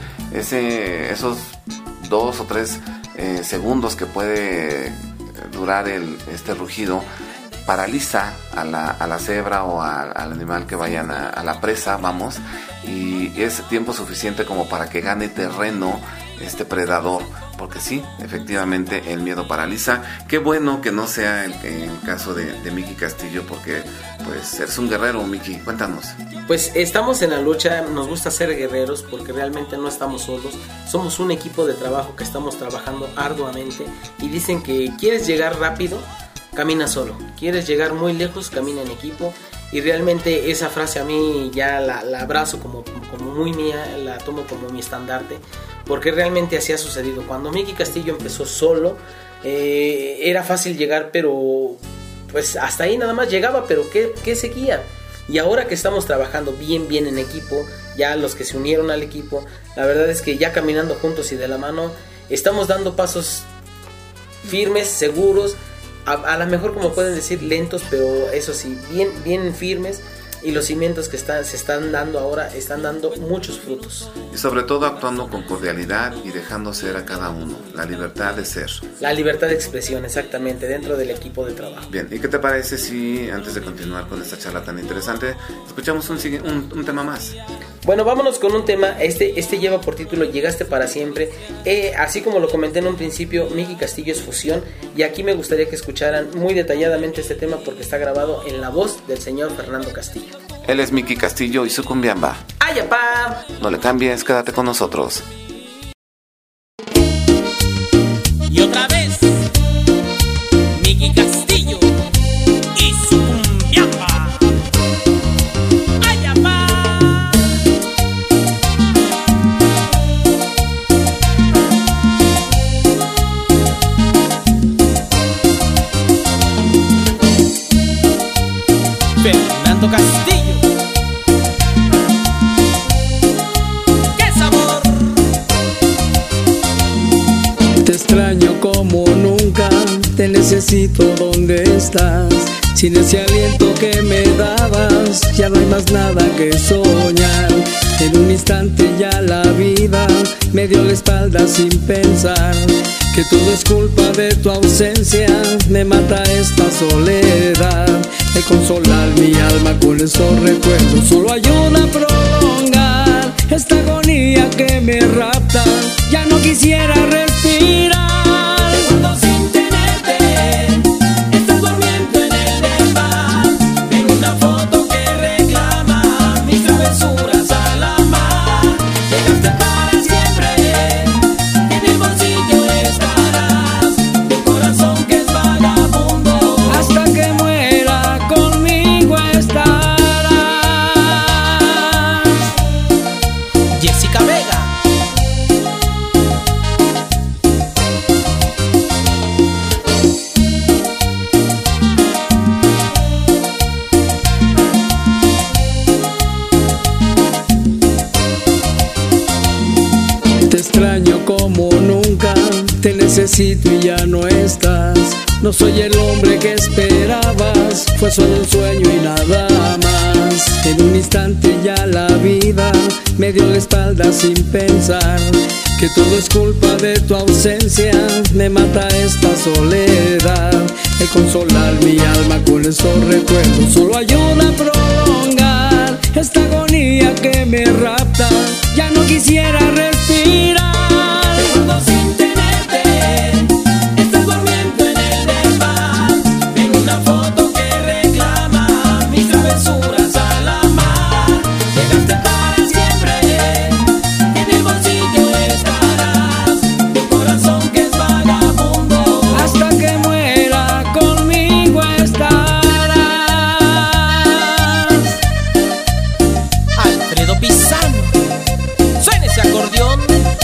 ese, esos dos o tres eh, segundos que puede durar el, este rugido, paraliza a la, a la cebra o a, al animal que vayan a, a la presa, vamos, y es tiempo suficiente como para que gane terreno este predador, porque sí, efectivamente el miedo paraliza. Qué bueno que no sea el, el caso de, de Miki Castillo, porque pues eres un guerrero, Miki, cuéntanos. Pues estamos en la lucha, nos gusta ser guerreros porque realmente no estamos solos, somos un equipo de trabajo que estamos trabajando arduamente, y dicen que quieres llegar rápido, camina solo, quieres llegar muy lejos, camina en equipo. Y realmente esa frase a mí ya la, la abrazo como, como muy mía, la tomo como mi estandarte, porque realmente así ha sucedido. Cuando Miki Castillo empezó solo, eh, era fácil llegar, pero pues hasta ahí nada más llegaba, pero ¿qué, qué seguía? Y ahora que estamos trabajando bien, bien en equipo, ya los que se unieron al equipo, la verdad es que ya caminando juntos y de la mano, estamos dando pasos firmes, seguros, a, a lo mejor, como pueden decir, lentos, pero eso sí, bien, bien firmes, y los cimientos que están, se están dando ahora están dando muchos frutos. Y sobre todo actuando con cordialidad y dejando ser a cada uno, la libertad de ser. La libertad de expresión, exactamente, dentro del equipo de trabajo. Bien, ¿y qué te parece si, antes de continuar con esta charla tan interesante, escuchamos un, un, un tema más? Bueno, vámonos con un tema. Este, este lleva por título Llegaste para siempre. Eh, así como lo comenté en un principio, Miki Castillo es fusión, y aquí me gustaría que escucharan muy detalladamente este tema porque está grabado en la voz del señor Fernando Castillo. Él es Miki Castillo y su Cumbiamba. ¡Ay, apá! No le cambies, quédate con nosotros. Y otra vez, Miki Castillo y su Cumbiamba. ¡Ay, apá! necesito, ¿dónde estás? Sin ese aliento que me dabas, ya no hay más nada que soñar. En un instante ya la vida me dio la espalda sin pensar que todo es culpa de tu ausencia, me mata esta soledad. El consolar mi alma con esos recuerdos solo ayuda a prolongar esta agonía que me rapta, ya no quisiera respirar. Cuando sin tenerte estás durmiendo en el desván, en una foto que reclama mis travesuras a la mar. Llegaste para siempre, en el bolsillo estarás, tu corazón que es vagabundo, hasta que muera conmigo estarás. Jessica Vega. Te extraño como nunca, te necesito y ya no estás. No soy el hombre que esperabas, fue solo un sueño y nada más. En un instante ya la vida me dio la espalda sin pensar que todo es culpa de tu ausencia, me mata esta soledad. El consolar mi alma con esos recuerdos solo ayuda a prolongar esta agonía que me rapta, ya no quisiera respirar. Cuando sin tenerte estás durmiendo en el desván, en una foto que reclama mis travesuras a la mar. Llegaste para siempre, en el bolsillo estarás, tu corazón que es vagabundo, hasta que muera conmigo estarás. Alfredo Pizano, suena ese acordeón.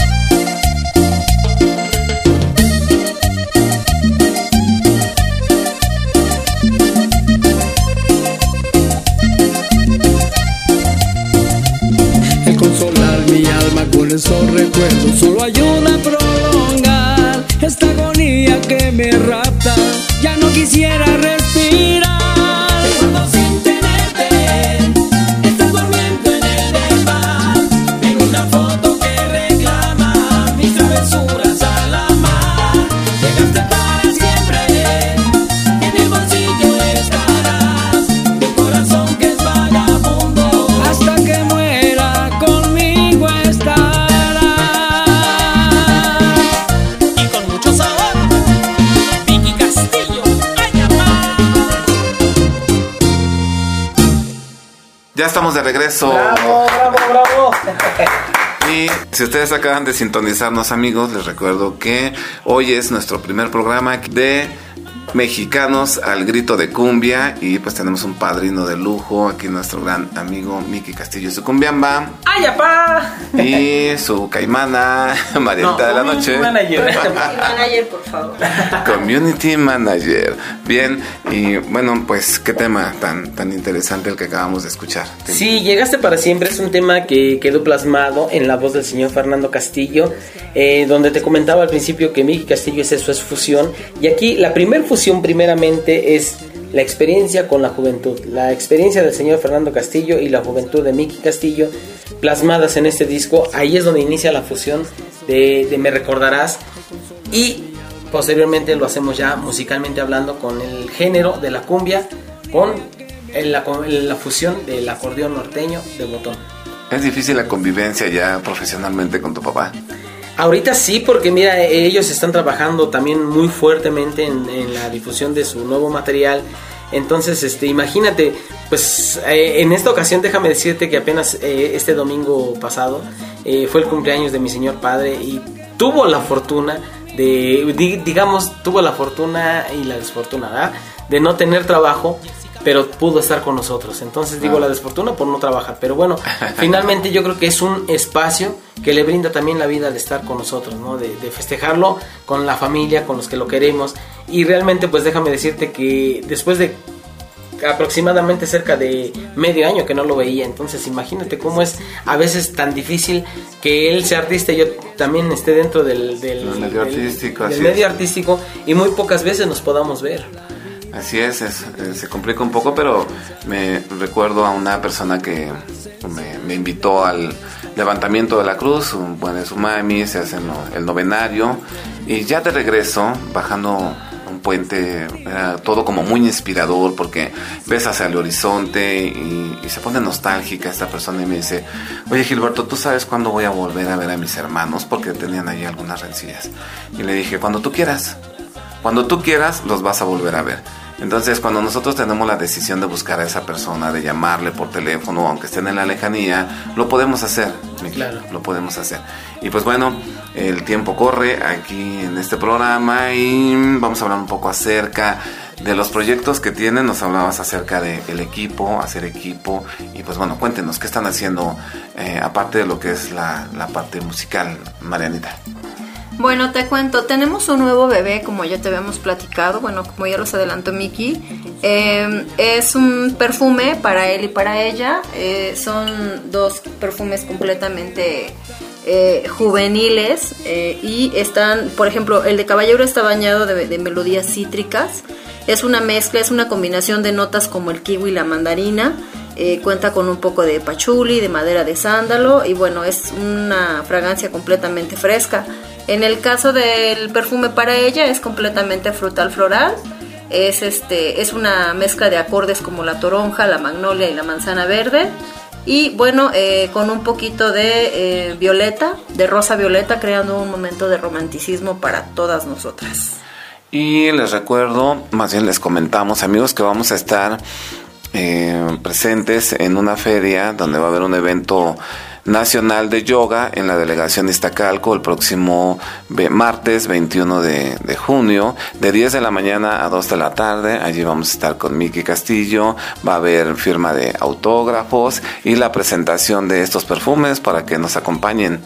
El consolar mi alma con esos recuerdos solo ayuda a prolongar esta agonía que me rapta, ya no quisiera respirar. Cuando sin tenerte estás durmiendo en el desván, en una foto que reclama mis travesuras a la mar. Llegaste para siempre, en el bolsillo estarás, tu corazón que es vagabundo, hasta que muera conmigo estarás. Y con mucho sabor, Vicky Castillo, ay, amá. Ya estamos de regreso. Bravo, bravo, bravo. Y si ustedes acaban de sintonizarnos, amigos, les recuerdo que hoy es nuestro primer programa de Mexicanos al Grito de Cumbia. Y pues tenemos un padrino de lujo, aquí nuestro gran amigo Miki Castillo y su cumbiamba. ¡Ay, apá! Y su caimana, Marielita No, de la community Noche. manager. Manager, por favor. Community Manager. Bien, y bueno, pues qué tema tan, tan interesante el que acabamos de escuchar. Sí, Llegaste para siempre es un tema que quedó plasmado en la voz del señor Fernando Castillo, eh, donde te comentaba al principio que Miki Castillo es eso, es fusión. Y aquí la primer fusión primeramente es la experiencia con la juventud, la experiencia del señor Fernando Castillo y la juventud de Miki Castillo plasmadas en este disco. Ahí es donde inicia la fusión de, de Me Recordarás, y posteriormente lo hacemos ya musicalmente hablando con el género de la cumbia, con la, la fusión del acordeón norteño de botón. ¿Es difícil la convivencia ya profesionalmente con tu papá? Ahorita sí, porque mira, ellos están trabajando también muy fuertemente en, en la difusión de su nuevo material. Entonces, este, imagínate, pues eh, en esta ocasión déjame decirte que apenas eh, este domingo pasado eh, fue el cumpleaños de mi señor padre, y tuvo la fortuna de, di, digamos, tuvo la fortuna y la desfortuna, ¿verdad?, de no tener trabajo, pero pudo estar con nosotros. Entonces digo, la desfortuna por no trabajar, pero bueno, finalmente yo creo que es un espacio que le brinda también la vida de estar con nosotros, ¿no? De, de festejarlo con la familia, con los que lo queremos. Y realmente pues déjame decirte que después de aproximadamente cerca de medio año que no lo veía. Entonces imagínate cómo es a veces tan difícil que él sea artista y yo también esté dentro del, del, el medio del, artístico, del así medio es. artístico y muy pocas veces nos podamos ver. Así es, es eh, se complica un poco, pero me recuerdo a una persona que me, me invitó al levantamiento de la cruz, un buen de su mami, se hace no, el novenario, y ya de regreso, bajando un puente, era todo como muy inspirador, porque ves hacia el horizonte y, y se pone nostálgica esta persona y me dice, oye Gilberto, ¿tú sabes cuándo voy a volver a ver a mis hermanos? Porque tenían ahí algunas rencillas. Y le dije, cuando tú quieras, cuando tú quieras los vas a volver a ver. Entonces, cuando nosotros tenemos la decisión de buscar a esa persona, de llamarle por teléfono, aunque estén en la lejanía, lo podemos hacer, claro. Lo podemos hacer. Y pues bueno, el tiempo corre aquí en este programa y vamos a hablar un poco acerca de los proyectos que tienen. Nos hablabas acerca del equipo, hacer equipo, y pues bueno, cuéntenos, ¿qué están haciendo eh, aparte de lo que es la, la parte musical, Marianita? Bueno, te cuento, tenemos un nuevo bebé, como ya te habíamos platicado, bueno, como ya los adelantó Miki. Eh, es un perfume para él y para ella. Eh, son dos perfumes completamente eh, juveniles eh, y están, por ejemplo, el de Caballero está bañado de, de melodías cítricas. Es una mezcla, es una combinación de notas como el kiwi y la mandarina. Eh, cuenta con un poco de pachuli, de madera de sándalo y bueno, es una fragancia completamente fresca. En el caso del perfume para ella es completamente frutal floral. Es este es una mezcla de acordes como la toronja, la magnolia y la manzana verde. Y bueno, eh, con un poquito de eh, violeta, de rosa violeta, creando un momento de romanticismo para todas nosotras. Y les recuerdo, más bien les comentamos, amigos, que vamos a estar eh, presentes en una feria donde va a haber un evento nacional de yoga en la delegación Iztacalco el próximo martes veintiuno de, de junio de diez de la mañana a dos de la tarde. Allí vamos a estar con Miki Castillo, va a haber firma de autógrafos y la presentación de estos perfumes para que nos acompañen.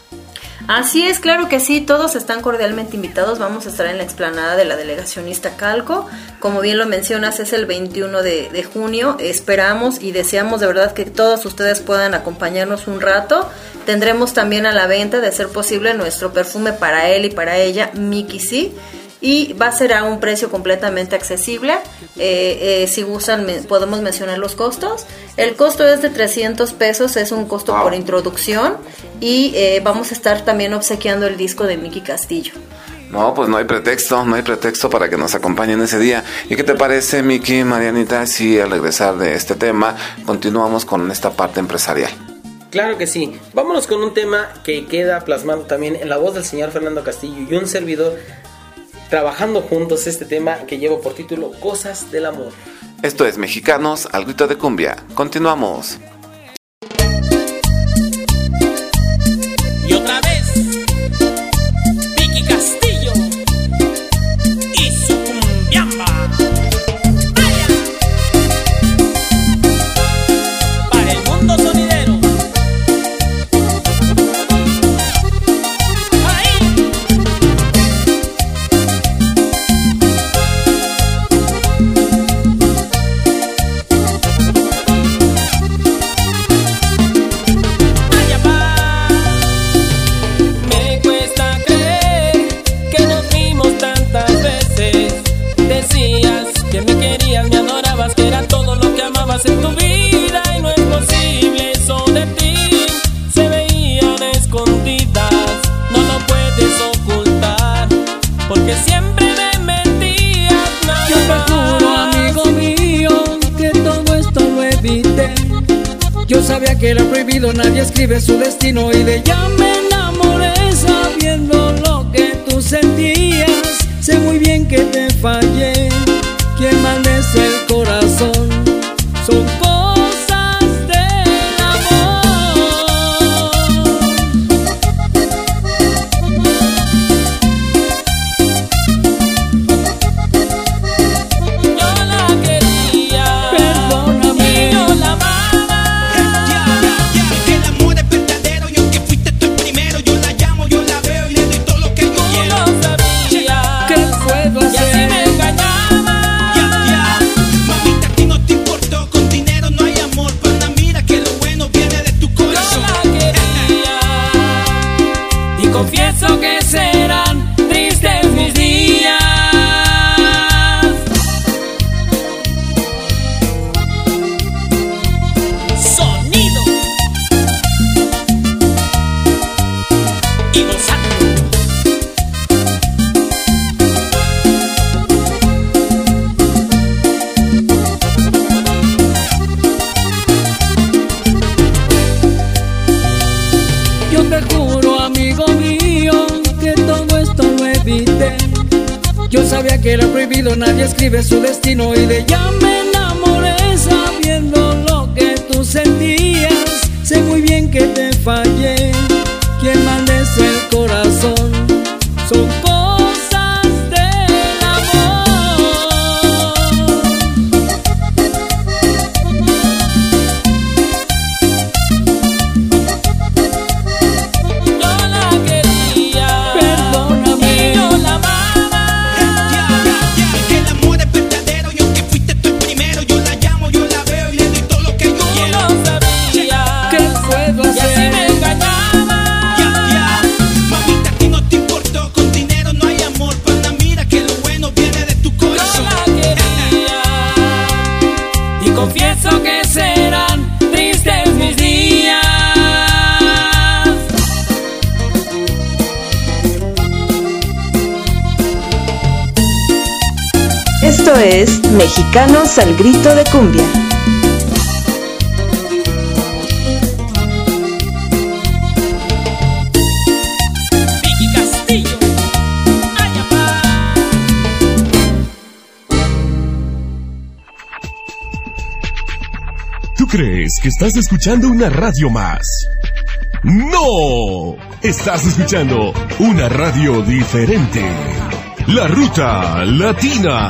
Así es, claro que sí, todos están cordialmente invitados. Vamos a estar en la explanada de la delegación Iztacalco. Como bien lo mencionas, es el veintiuno de, de junio. Esperamos y deseamos de verdad que todos ustedes puedan acompañarnos un rato. Tendremos también a la venta, de ser posible, nuestro perfume para él y para ella, Miki Sí. Y va a ser a un precio completamente accesible. Eh, eh, si gustan, me, podemos mencionar los costos. El costo es de trescientos pesos, es un costo wow. por introducción. Y eh, vamos a estar también obsequiando el disco de Miki Castillo. No, pues no hay pretexto, no hay pretexto para que nos acompañen ese día. ¿Y qué te parece, Miki, Marianita, si al regresar de este tema continuamos con esta parte empresarial? Claro que sí. Vámonos con un tema que queda plasmado también en la voz del señor Fernando Castillo y un servidor, trabajando juntos este tema que lleva por título Cosas del Amor. Esto es Mexicanos al Grito de Cumbia. Continuamos. Y otra vez, Miki Castillo y su cumbiamba. ¡Vaya! Para el mundo sonidero. Que era todo lo que amabas en tu vida y no es posible, eso de ti se veía de escondidas, no lo puedes ocultar porque siempre me mentías nada. Yo te juro, amigo mío, que todo esto lo evité. Yo sabía que era prohibido, nadie escribe su destino y de ella me enamoré sabiendo lo que tú sentías. Sé muy bien que te fallé, quien maldece el corazón son cosas del amor. Yo la quería, perdóname, y yo la amaba. Ya, ya, ya, que el amor es verdadero y aunque fuiste tú el primero, yo la llamo, yo la veo y le doy todo lo que yo Tú quiero. no sabías ¿qué puedo y así hacer? me engañaba. Ya, ya, mamita, aquí no te evité. Yo sabía que era prohibido, nadie escribe su destino y de ella me enamoré sabiendo lo que tú sentías. Sé muy bien que te fallé, quien manda es el corazón, son cosas del amor. Yo la quería, Perdóname. y yo la amaba. Que el amor es verdadero y aunque fuiste tú el primero, yo la llamo, yo la veo y le doy todo lo que yo Tú quiero. no sabías, ¿Qué puedo y así hacer? me engañaba. Ya, ya. Mamita, a ti no te importó, con dinero no hay amor. Pana, mira que lo bueno viene de tu Yo corazón. la quería, y confieso que serán tristes mis días. Esto es Mexicanos al Grito de Cumbia. Vicky Castillo, ay, apá. ¿Tú crees que estás escuchando una radio más? ¡No! Estás escuchando una radio diferente. La Ruta Latina.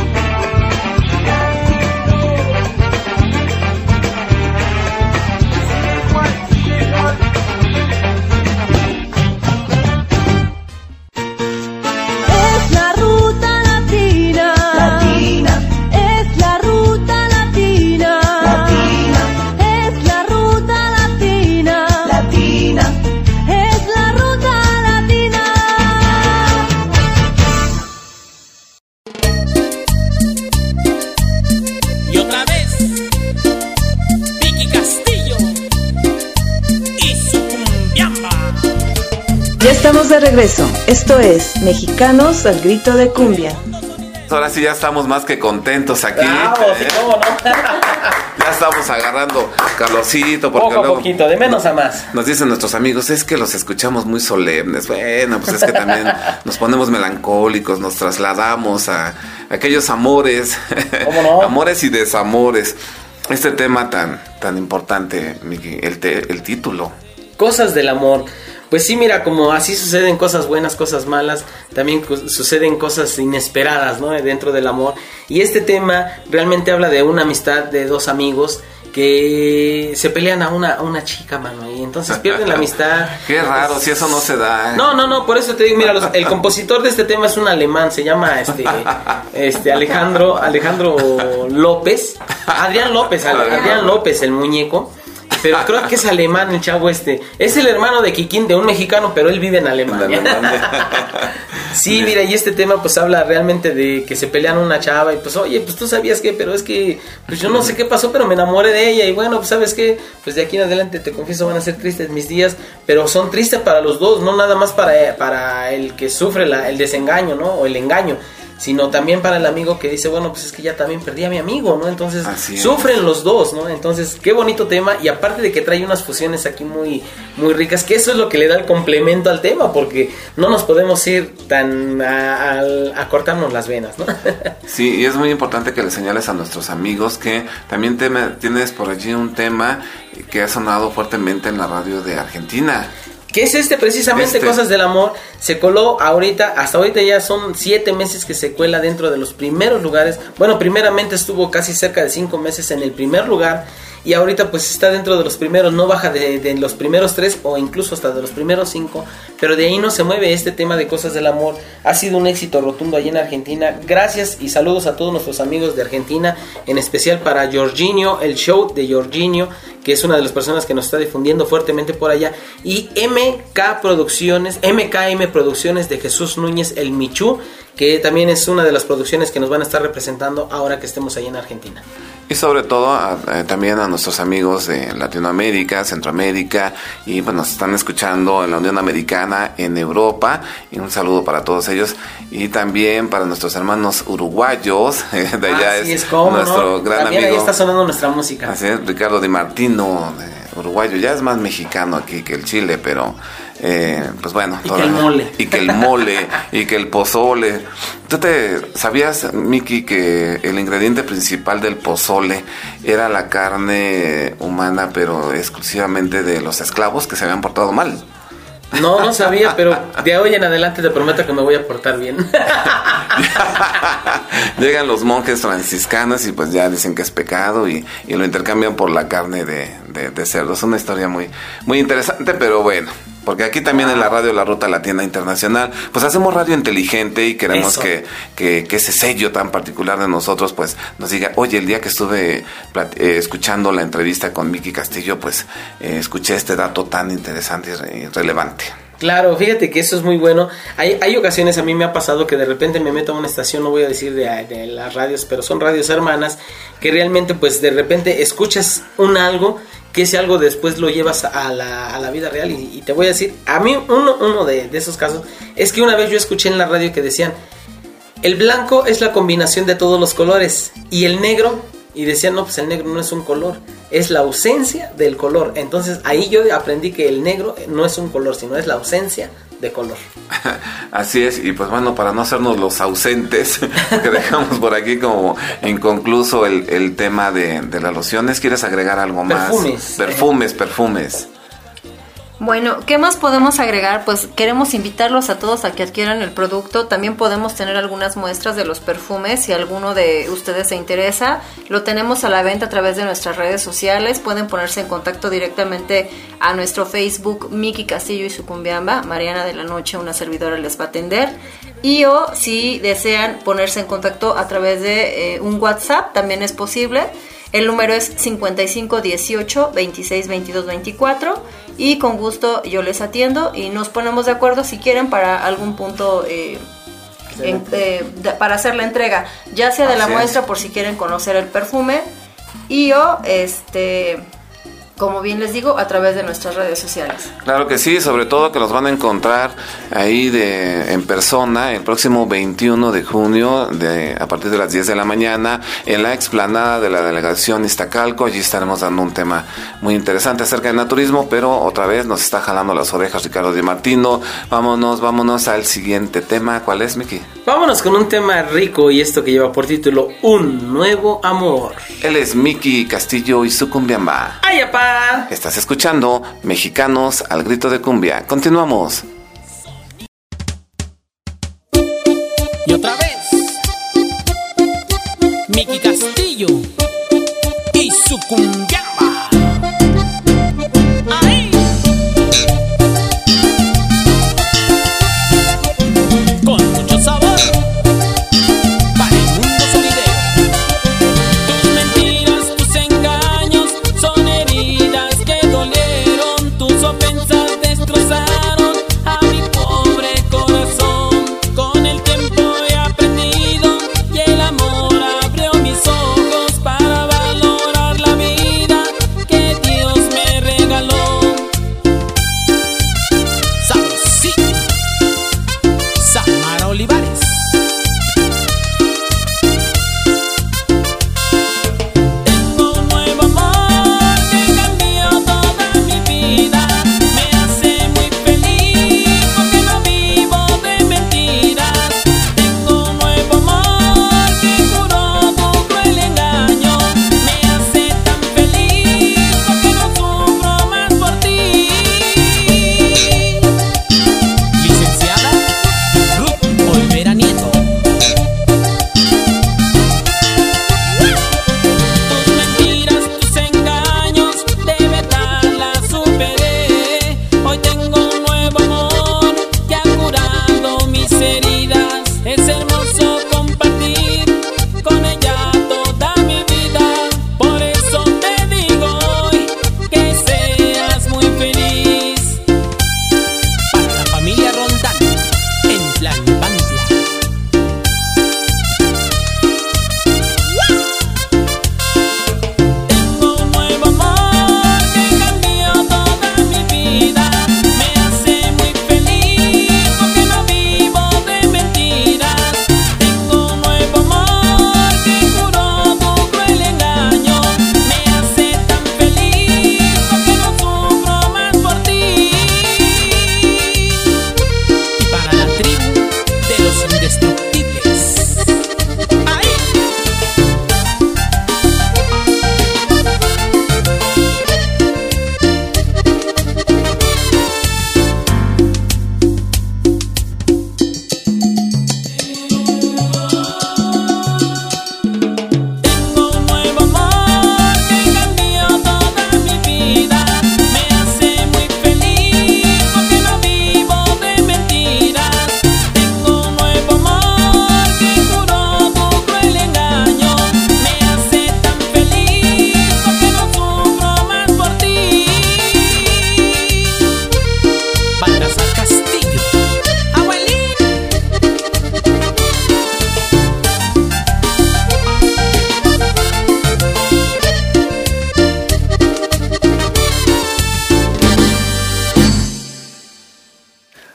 Es la ruta latina. Latina. Es la ruta latina. Latina. Es la ruta latina. Latina. Es la ruta latina. Y otra vez, Vicky Castillo y su cumbiamba. Ya estamos de regreso. Esto es Mexicanos al Grito de Cumbia. Ahora sí ya estamos más que contentos aquí. Bravo, sí, ¿eh? cómo no. Ya estamos agarrando calorcito porque Poco a luego poquito, de menos a más. nos dicen nuestros amigos, es que los escuchamos muy solemnes. Bueno, pues es que también nos ponemos melancólicos, nos trasladamos a aquellos amores, ¿Cómo no? amores y desamores. Este tema tan tan importante, Miki, el, te- el título. Cosas del amor. Pues sí, mira, como así suceden cosas buenas, cosas malas, también cu- suceden cosas inesperadas, ¿no? Dentro del amor. Y este tema realmente habla de una amistad de dos amigos que se pelean a una, a una chica, mano, y entonces pierden la amistad. Qué raro, si eso no se da. No, no, no, por eso te digo, mira, los- el compositor de este tema es un alemán, se llama este, este Alejandro, Alejandro López, Adrián López, Adrián López, el muñeco. Pero creo que es alemán el chavo este. Es el hermano de Kikín, de un mexicano, pero él vive en Alemania. Sí, mira, y este tema pues habla realmente de que se pelean una chava y pues, oye, pues tú sabías que, pero es que, pues yo no sé qué pasó, pero me enamoré de ella y bueno, pues sabes qué, pues de aquí en adelante te confieso van a ser tristes mis días, pero son tristes para los dos, no nada más para, para el que sufre la, el desengaño, ¿no? O el engaño, sino también para el amigo que dice, bueno, pues es que ya también perdí a mi amigo, ¿no? Entonces Así es. sufren los dos, ¿no? Entonces, qué bonito tema, y aparte de que trae unas fusiones aquí muy, muy ricas, que eso es lo que le da el complemento al tema, porque no nos podemos ir tan a, a- a cortarnos las venas, ¿no? Sí, y es muy importante que le señales a nuestros amigos que también tema- tienes por allí un tema que ha sonado fuertemente en la radio de Argentina. ¿Qué es este precisamente? Este. Cosas del amor. Se coló ahorita, hasta ahorita ya son siete meses que se cuela dentro de los primeros lugares. Bueno, primeramente estuvo casi cerca de cinco meses en el primer lugar. Y ahorita pues está dentro de los primeros, no baja de, de los primeros tres o incluso hasta de los primeros cinco. Pero de ahí no se mueve este tema de Cosas del Amor. Ha sido un éxito rotundo allí en Argentina. Gracias y saludos a todos nuestros amigos de Argentina. En especial para Jorginho, el show de Jorginho, que es una de las personas que nos está difundiendo fuertemente por allá. Y M K Producciones, M K M Producciones de Jesús Núñez, el Michú, que también es una de las producciones que nos van a estar representando ahora que estemos allá en Argentina. Y sobre todo a- eh, también a nuestros amigos de Latinoamérica, Centroamérica, y pues nos están escuchando en la Unión Americana, en Europa, y un saludo para todos ellos, y también para nuestros hermanos uruguayos, de allá Así es, es, cómo nuestro no. gran También amigo, ahí está sonando nuestra música. así es, Ricardo Di Martino, de uruguayo, ya es más mexicano aquí que el Chile, pero eh, pues bueno. Y que el mole. Y que el mole, y que el pozole. ¿Tú te sabías, Miki, que el ingrediente principal del pozole era la carne humana, pero exclusivamente de los esclavos que se habían portado mal? No, no sabía, pero de hoy en adelante te prometo que me voy a portar bien. Llegan los monjes franciscanos y pues ya dicen que es pecado y, y lo intercambian por la carne de, de, de cerdo. Es una historia muy, muy interesante, pero bueno. Porque aquí también en la radio La Ruta Latina Internacional, pues hacemos radio inteligente y queremos que, que, que ese sello tan particular de nosotros, pues nos diga, oye, el día que estuve plat- eh, escuchando la entrevista con Miki Castillo, pues eh, escuché este dato tan interesante y, re- y relevante. Claro, fíjate que eso es muy bueno. Hay, hay ocasiones, a mí me ha pasado que de repente me meto a una estación, no voy a decir de, de las radios, pero son radios hermanas, que realmente pues de repente escuchas un algo, que ese algo después lo llevas a la, a la vida real. Y, y te voy a decir, a mí uno, uno de, de esos casos es que una vez yo escuché en la radio que decían, el blanco es la combinación de todos los colores y el negro, y decían, no, pues el negro no es un color, es la ausencia del color. Entonces ahí yo aprendí que el negro no es un color, sino es la ausencia de color. Así es, y pues bueno, para no hacernos los ausentes, que dejamos por aquí como inconcluso el, el tema de, de las lociones, ¿quieres agregar algo más? Perfumes. Perfumes, perfumes. Bueno, ¿qué más podemos agregar? Pues queremos invitarlos a todos a que adquieran el producto. También podemos tener algunas muestras de los perfumes. Si alguno de ustedes se interesa, lo tenemos a la venta a través de nuestras redes sociales. Pueden ponerse en contacto directamente a nuestro Facebook, Miki Castillo y Sucumbiamba. Mariana de la Noche, una servidora, les va a atender. Y o si desean ponerse en contacto a través de eh, un WhatsApp, también es posible. El número es cincuenta y cinco dieciocho veintiséis veintidós veinticuatro y con gusto yo les atiendo y nos ponemos de acuerdo si quieren para algún punto eh, en, eh, de, para hacer la entrega, ya sea de la Así muestra es. por si quieren conocer el perfume y o este como bien les digo, a través de nuestras redes sociales. Claro que sí, sobre todo que los van a encontrar ahí de en persona el próximo veintiuno de junio de, a partir de las diez de la mañana en la explanada de la delegación Iztacalco. Allí estaremos dando un tema muy interesante acerca del naturismo, pero otra vez nos está jalando las orejas Ricardo Di Martino. Vámonos, vámonos al siguiente tema. ¿Cuál es, Miki? Vámonos con un tema rico y esto que lleva por título Un Nuevo Amor. Él es Miki Castillo y Sucumbiamba. ¡Ay, apá! Estás escuchando Mexicanos al Grito de Cumbia. Continuamos. Y otra vez, Miki Castillo y Sucumbiamba. ¡Ay! Con mucho sabor para el mundo sonidero. Tus mentiras, tus engaños son heridas que dolieron. Tus ofensas destrozaron a mi pobre corazón. Con el tiempo he aprendido y el amor abrió mis ojos para valorar la vida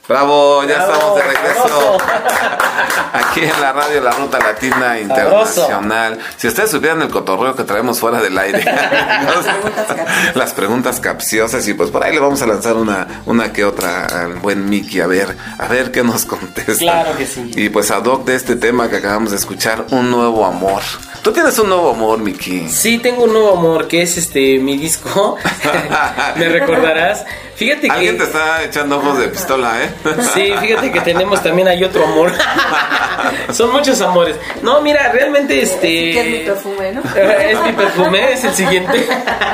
Bravo, ya Bravo, estamos de regreso sabroso. aquí en la radio La Ruta Latina Internacional. Si ustedes supieran el cotorreo que traemos fuera del aire, las preguntas capciosas, y pues por ahí le vamos a lanzar una, una que otra al buen Miki, a ver, a ver qué nos contesta. Claro que sí. Y pues ad hoc de este tema que acabamos de escuchar, un nuevo amor. ¿Tú tienes un nuevo amor, Miki? Sí, tengo un nuevo amor, que es este mi disco. Me recordarás. Fíjate que... Alguien te está echando ojos de pistola, ¿eh? Sí, fíjate que tenemos también hay otro amor. Son muchos amores. No, mira, realmente este... Sí, que es mi perfume, ¿no? Es mi perfume, es el siguiente.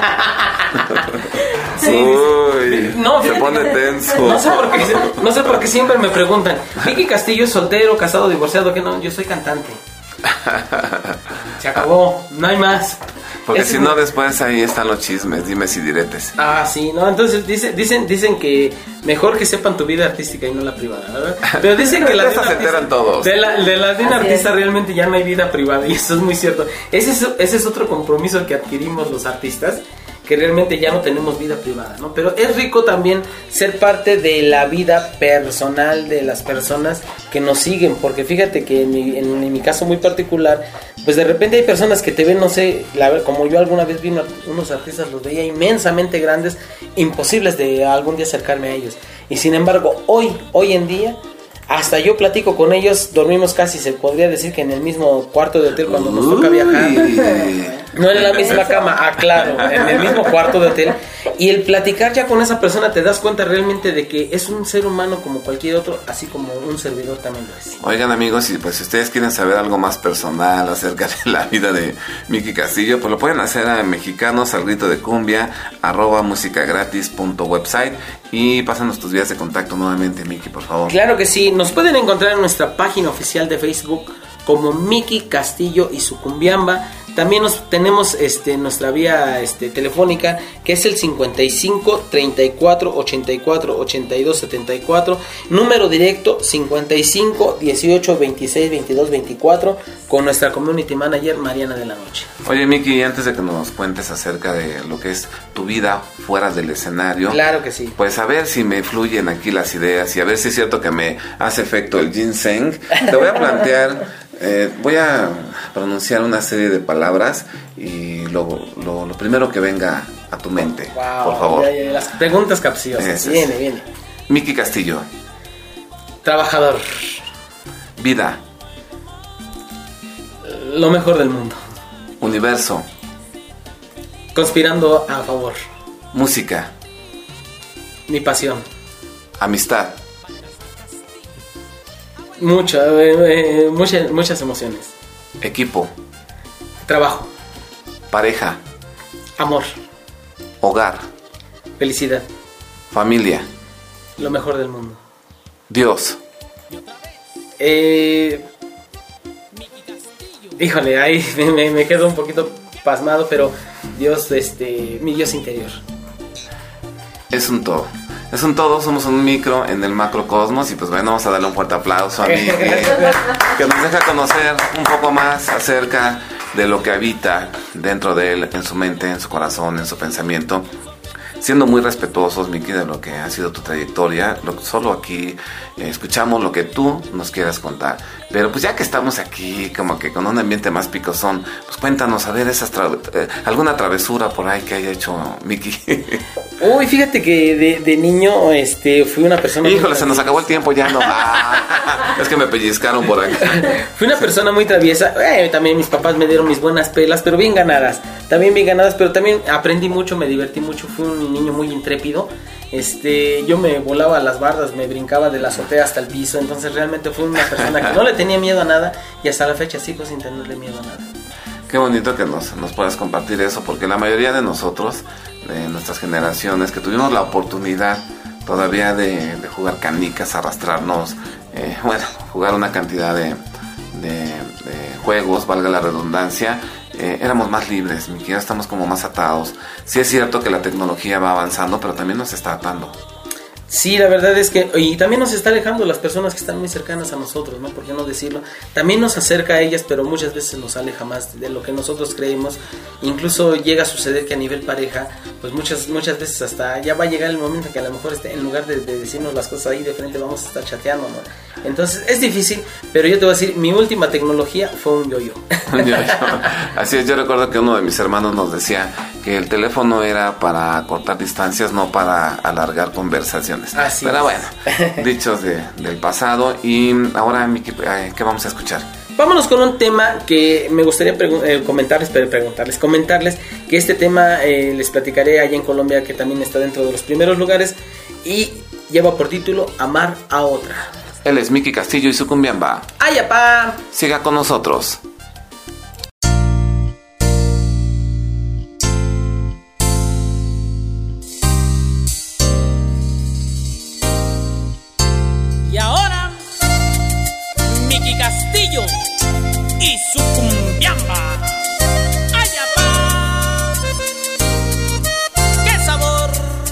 Sí, Uy, no, se fíjate pone que- tenso. No sé por qué, no sé por qué siempre me preguntan, Miki Castillo es soltero, casado, divorciado, que no, yo soy cantante. Se acabó, no hay más. Porque Ese si es no, mi- después ahí están los chismes, dimes y diretes. Ah, sí, no, entonces dice, dicen, dicen que mejor que sepan tu vida artística y no la privada, ¿verdad? Pero dicen que la De de un esas se artista, enteran todos. de la, de la de un Así artista es. realmente ya no hay vida privada, y eso es muy cierto. Ese es, ese es otro compromiso que adquirimos los artistas, que realmente ya no tenemos vida privada, ¿no? Pero es rico también ser parte de la vida personal de las personas que nos siguen, porque fíjate que en mi, en, en mi caso muy particular, pues de repente hay personas que te ven, no sé, la, como yo alguna vez vi una- unos artistas, los veía inmensamente grandes, imposibles de algún día acercarme a ellos. Y sin embargo, hoy, hoy en día, hasta yo platico con ellos, dormimos casi, se podría decir que en el mismo cuarto de hotel cuando nos toca viajar. No en la misma cama, ah, claro, en el mismo cuarto de hotel. Y el platicar ya con esa persona te das cuenta realmente de que es un ser humano como cualquier otro, así como un servidor también lo es. Oigan, amigos, y pues si ustedes quieren saber algo más personal acerca de la vida de Miki Castillo, pues lo pueden hacer a mexicanos al grito de cumbia arroba musicagratis punto website, y pásanos tus vías de contacto nuevamente, Miki, por favor. Claro que sí, nos pueden encontrar en nuestra página oficial de Facebook como Miki Castillo y su Cumbiamba. También nos tenemos este nuestra vía este telefónica, que es el cincuenta y cinco, treinta y cuatro, ochenta y cuatro, ochenta y dos, setenta y cuatro, número directo cincuenta y cinco, dieciocho, veintiséis, veintidós, veinticuatro, con nuestra community manager Mariana de la Noche. Oye, Miki, antes de que nos cuentes acerca de lo que es tu vida fuera del escenario, Claro que sí. pues a ver si me fluyen aquí las ideas y a ver si es cierto que me hace efecto el ginseng. Te voy a plantear, eh, voy a pronunciar una serie de palabras y lo, lo, lo primero que venga a tu mente, Wow, por favor. ya, ya, las preguntas capciosas. Eso es. Viene, viene. Miki Castillo, Trabajador, vida, lo mejor del mundo. universo, Conspirando a favor. música, Mi pasión. amistad, Mucho, eh, eh, muchas, muchas emociones. equipo, Trabajo, pareja, amor, hogar, felicidad, familia, lo mejor del mundo. Dios. Eh, híjole, ahí me, me- me quedo un poquito pasmado, pero Dios, este, mi Dios interior. Es un todo. Es un todo, somos un micro en el macrocosmos y pues bueno, vamos a darle un fuerte aplauso a Miki, que nos deja conocer un poco más acerca de lo que habita dentro de él, en su mente, en su corazón, en su pensamiento. Siendo muy respetuosos, Miki, de lo que ha sido tu trayectoria, lo, solo aquí eh, escuchamos lo que tú nos quieras contar. Pero pues ya que estamos aquí, como que con un ambiente más picosón, pues cuéntanos, a ver, esas tra- eh, alguna travesura por ahí que haya hecho Miki. Uy, fíjate que de, de niño este, fui una persona... muy Híjole, se nos acabó el tiempo, ya no. Ah, es que me pellizcaron por aquí. Fui una persona muy traviesa. Eh, también mis papás me dieron mis buenas pelas, pero bien ganadas. También bien ganadas, pero también aprendí mucho, me divertí mucho. Fui un niño muy intrépido. Este, yo me volaba a las bardas, me brincaba de la azotea hasta el piso. Entonces realmente fui una persona que no le tenía miedo a nada, y hasta la fecha sigo sin tenerle miedo a nada. Qué bonito que nos, nos puedas compartir eso, porque la mayoría de nosotros, de nuestras generaciones, que tuvimos la oportunidad todavía de, de jugar canicas, arrastrarnos, eh, bueno, jugar una cantidad de, de, de juegos, valga la redundancia, eh, éramos más libres, ni siquiera estamos como más atados. Sí es cierto que la tecnología va avanzando, pero también nos está atando. Sí, la verdad es que, y también nos está alejando las personas que están muy cercanas a nosotros, ¿no? ¿Por qué no decirlo? También nos acerca a ellas, pero muchas veces nos aleja más de lo que nosotros creemos. Incluso llega a suceder que a nivel pareja, pues muchas muchas veces hasta ya va a llegar el momento que a lo mejor este, en lugar de, de decirnos las cosas ahí de frente vamos a estar chateando, ¿no? Entonces es difícil, pero yo te voy a decir, mi última tecnología fue un yo-yo. Así es, yo recuerdo que uno de mis hermanos nos decía que el teléfono era para cortar distancias, no para alargar conversaciones. Así Pero es. bueno, dichos de, del pasado. Y ahora, Miki, ¿qué vamos a escuchar? Vámonos con un tema que me gustaría pregu- eh, comentarles, pero preguntarles, comentarles que este tema eh, les platicaré allá en Colombia, que también está dentro de los primeros lugares y lleva por título Amar a otra. Él es Miki Castillo y su cumbiamba. ¡Ay, apá! Siga con nosotros. Y ahora, Miki Castillo y su cumbiamba. ¡Ay, apá! ¡Qué sabor!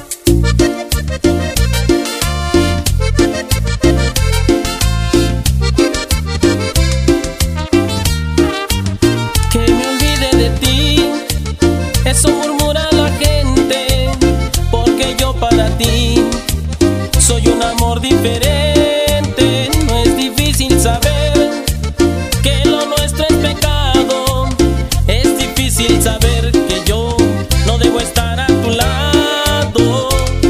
Que me olvide de ti, eso murmura la gente, porque yo para ti soy un amor diferente. No es difícil saber que lo nuestro es pecado. Es difícil saber que yo no debo estar a tu lado.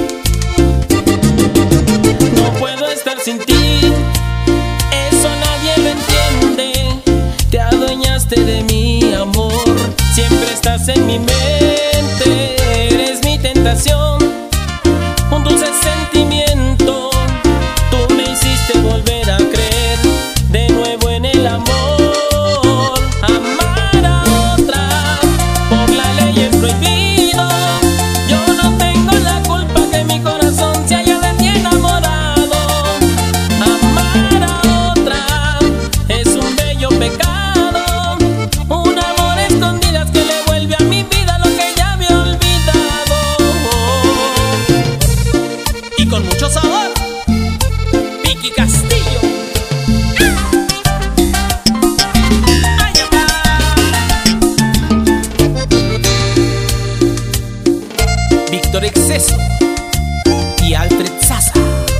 No puedo estar sin ti, eso nadie lo entiende. Te adueñaste de mi amor, siempre estás en mi mente. Eres mi tentación, un dulce sentimiento. Tú me hiciste volver a creer de nuevo en el amor. Amar a otra, por la ley es prohibido. Yo no tengo la culpa que mi corazón se haya de ti enamorado. Amar a otra es un bello pecado, un amor a escondidas que le vuelve a mi vida lo que ya había olvidado. Y con mucho sabor, Miki Castillo. ¡Ay, apá! Víctor Exceso y Alfred Sasa.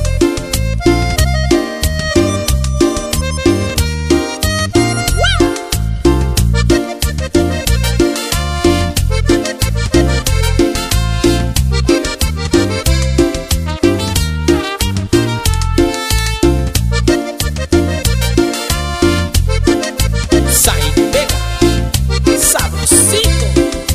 Sai Vega, sabrosito.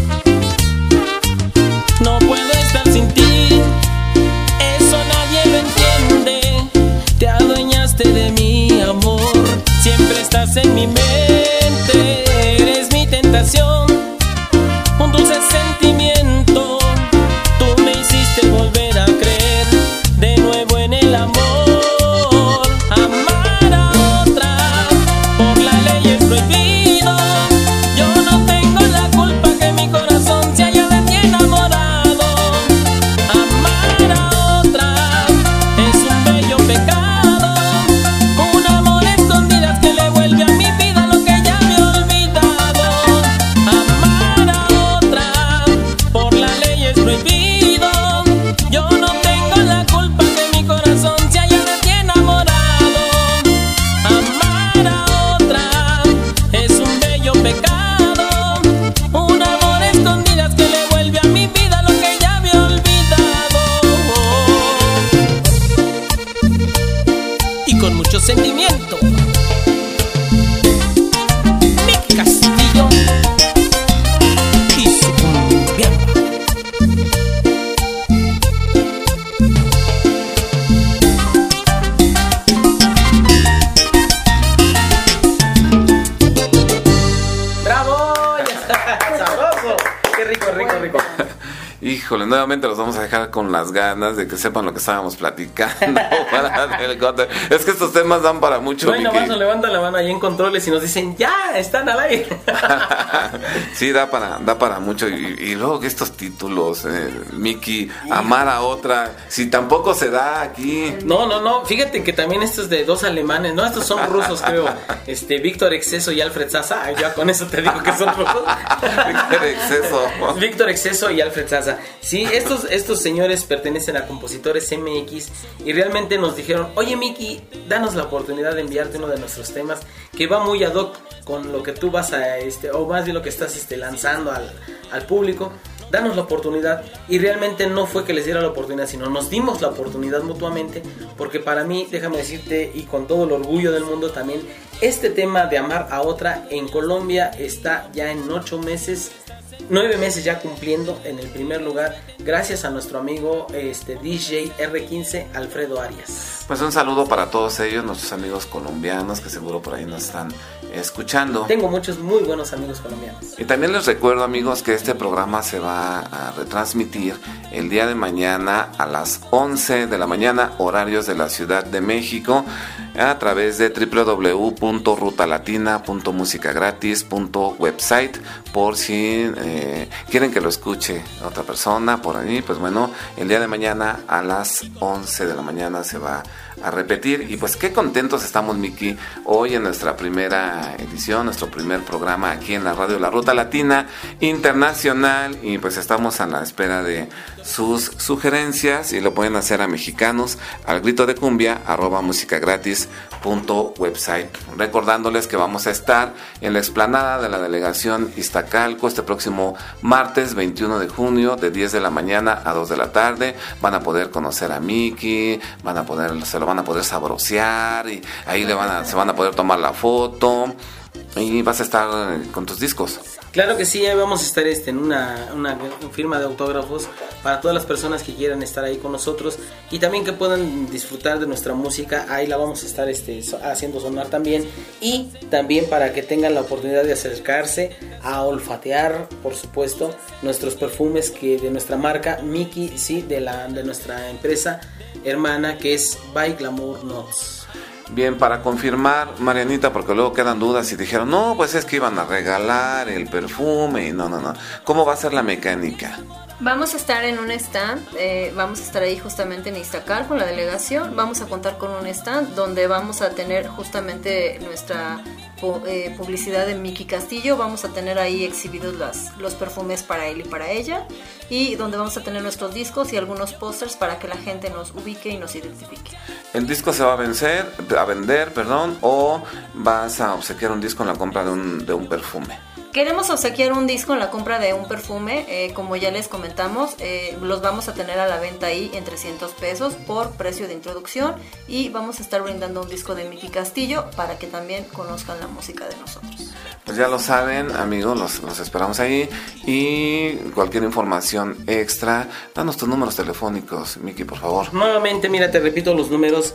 No puedo estar sin ti, eso nadie lo entiende. Te adueñaste de mi amor, siempre estás en mi mente. Eres mi tentación, un dulce sentimiento. Tú me hiciste volver a creer de nuevo en el amor. Amar a otra, por la ley es prohibido. Yo no tengo la culpa que mi corazón se haya de ti enamorado. Amar a otra es un bello pecado, un amor a escondidas que le vuelve a mi vida lo que ya había olvidado. Amar a otra, por la ley es prohibido. Yo no tengo la culpa que mi corazón se haya de ti enamorado. Amar a otra es un bello pecado, un amor a escondidas que le vuelve a mi vida lo que ya había olvidado. Y con mucho sentimiento, Miki Castillo y su cumbiamba. ¡Bravo! Ya está. ¡Sabroso! ¡Qué rico, rico, rico! Híjole, nuevamente los vamos a dejar con las ganas de que sepan lo que estábamos platicando. Para el corte. Es que estos temas dan para mucho. No hay Miki. nomás, levanta la mano ahí en controles y nos dicen, ya, están al aire. Sí, da para, da para mucho. Y, y luego que estos títulos, eh, Miki, amar a otra, si tampoco se da aquí. No, no, no, fíjate que también estos de dos alemanes, no, estos son rusos, creo. Este, Víctor Exceso y Alfred Sasa. Ya con eso te digo que son rusos. Víctor Exceso. Víctor Exceso y Alfred Sasa. Sí, estos, estos señores pertenecen a Compositores M X y realmente nos dijeron, oye Miki, danos la oportunidad de enviarte uno de nuestros temas que va muy ad hoc con lo que tú vas a, este, o más bien lo que estás este, lanzando al, al público. Danos la oportunidad. Y realmente no fue que les diera la oportunidad, sino nos dimos la oportunidad mutuamente, porque para mí, déjame decirte, y con todo el orgullo del mundo también, este tema de amar a otra en Colombia está ya en ocho meses, nueve meses ya cumpliendo en el primer lugar, gracias a nuestro amigo este, D J R quince Alfredo Arias. Pues un saludo para todos ellos, nuestros amigos colombianos que seguro por ahí nos están escuchando. Tengo muchos muy buenos amigos colombianos. Y también les recuerdo, amigos, que este programa se va a retransmitir el día de mañana a las once de la mañana, horarios de la Ciudad de México, a través de doble u doble u doble u punto ruta latina punto música gratis punto website, por si eh, quieren que lo escuche otra persona por ahí. Pues bueno, el día de mañana a las once de la mañana se va a repetir. Y pues qué contentos estamos, Miki, hoy en nuestra primera edición, nuestro primer programa aquí en la radio La Ruta Latina Internacional, y pues estamos a la espera de sus sugerencias y lo pueden hacer a mexicanos al grito de cumbia arroba música gratis punto website. Recordándoles que vamos a estar en la explanada de la delegación Iztacalco este próximo martes veintiuno de junio de diez de la mañana a dos de la tarde. Van a poder conocer a Miki, van a poder, se lo van a poder sabrosear y ahí le van a, se van a poder tomar la foto y vas a estar con tus discos. Claro que sí, ahí vamos a estar este, en una, una firma de autógrafos para todas las personas que quieran estar ahí con nosotros y también que puedan disfrutar de nuestra música. Ahí la vamos a estar este, haciendo sonar también, y también para que tengan la oportunidad de acercarse a olfatear, por supuesto, nuestros perfumes que de nuestra marca Miki, sí, de, la, de nuestra empresa hermana que es By Glamour Notes. Bien, para confirmar, Marianita, porque luego quedan dudas y dijeron, no, pues es que iban a regalar el perfume y no, no, no. ¿Cómo va a ser la mecánica? Vamos a estar en un stand, eh, vamos a estar ahí justamente en Iztacalco con la delegación. Vamos a contar con un stand donde vamos a tener justamente nuestra pu- eh, publicidad de Miki Castillo. Vamos a tener ahí exhibidos las, los perfumes para él y para ella, y donde vamos a tener nuestros discos y algunos pósters para que la gente nos ubique y nos identifique. ¿El disco se va a vencer, a vender, perdón, o vas a obsequiar un disco en la compra de un, de un perfume? Queremos obsequiar un disco en la compra de un perfume, eh, como ya les comentamos, eh, los vamos a tener a la venta ahí en trescientos pesos por precio de introducción, y vamos a estar brindando un disco de Miki Castillo para que también conozcan la música de nosotros. Pues ya lo saben, amigos, los, los esperamos ahí, y cualquier información extra, danos tus números telefónicos, Miki, por favor. Nuevamente, mira, te repito los números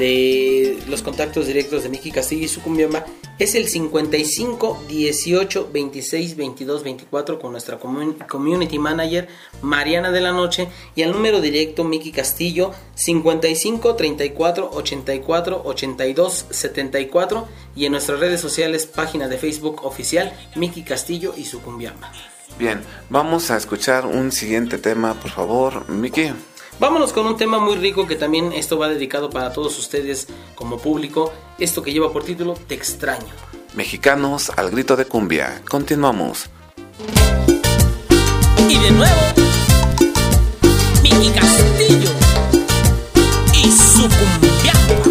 de los contactos directos de Miki Castillo y su cumbiamba. Es el cincuenta y cinco dieciocho veintiséis veintidós veinticuatro con nuestra community manager Mariana de la Noche, y al número directo Miki Castillo cincuenta y cinco treinta y cuatro ochenta y cuatro ochenta y dos setenta y cuatro, y en nuestras redes sociales, página de Facebook oficial Miki Castillo y su cumbiamba. Bien, vamos a escuchar un siguiente tema, por favor, Miki. Vámonos con un tema muy rico que también esto va dedicado para todos ustedes como público. Esto que lleva por título Te extraño. Mexicanos al grito de cumbia. Continuamos. Y de nuevo, Miki Castillo y su cumbiamba.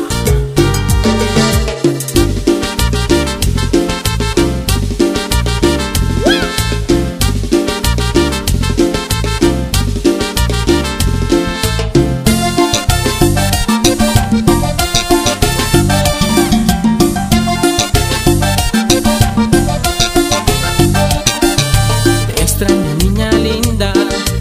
Extraña niña linda,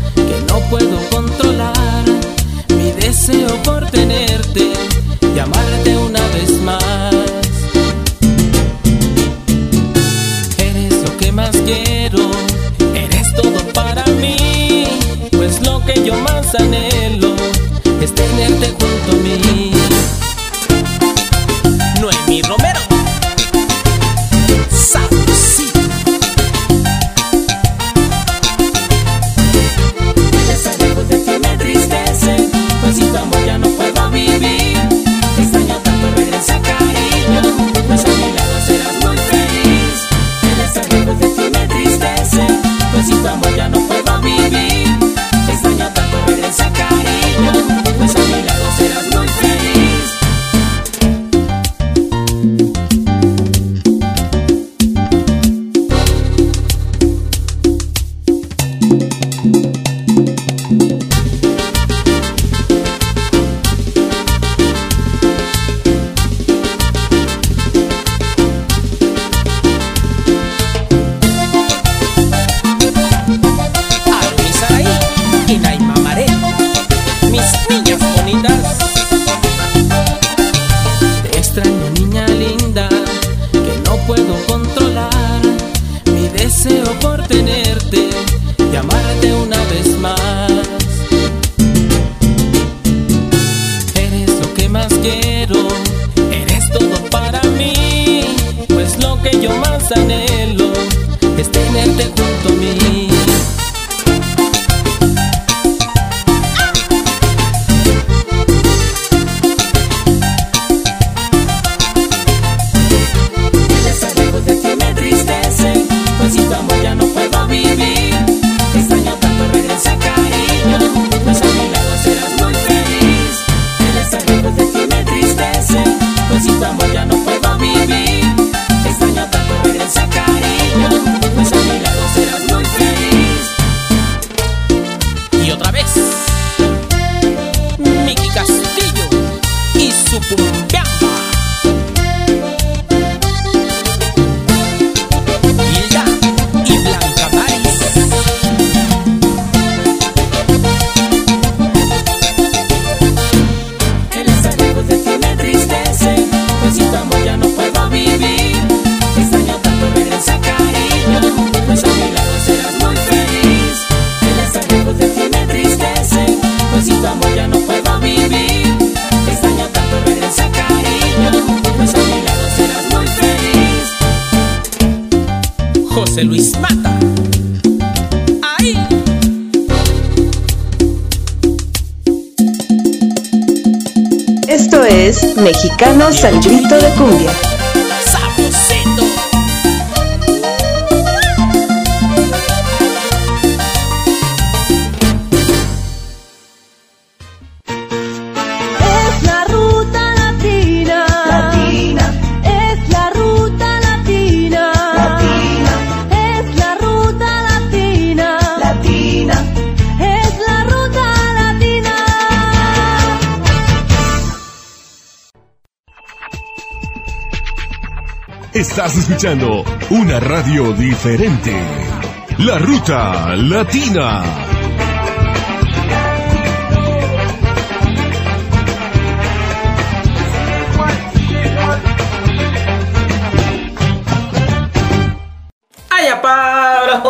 José Luis Mata. Ahí. Esto es Mexicanos al Grito de Cumbia. Sabrosito. Es la ruta latina. Latina. Es la ruta latina. Latina. Es la ruta latina. Latina. Es la ruta latina. Estás escuchando una radio diferente. La Ruta Latina. ¡Ay, apá!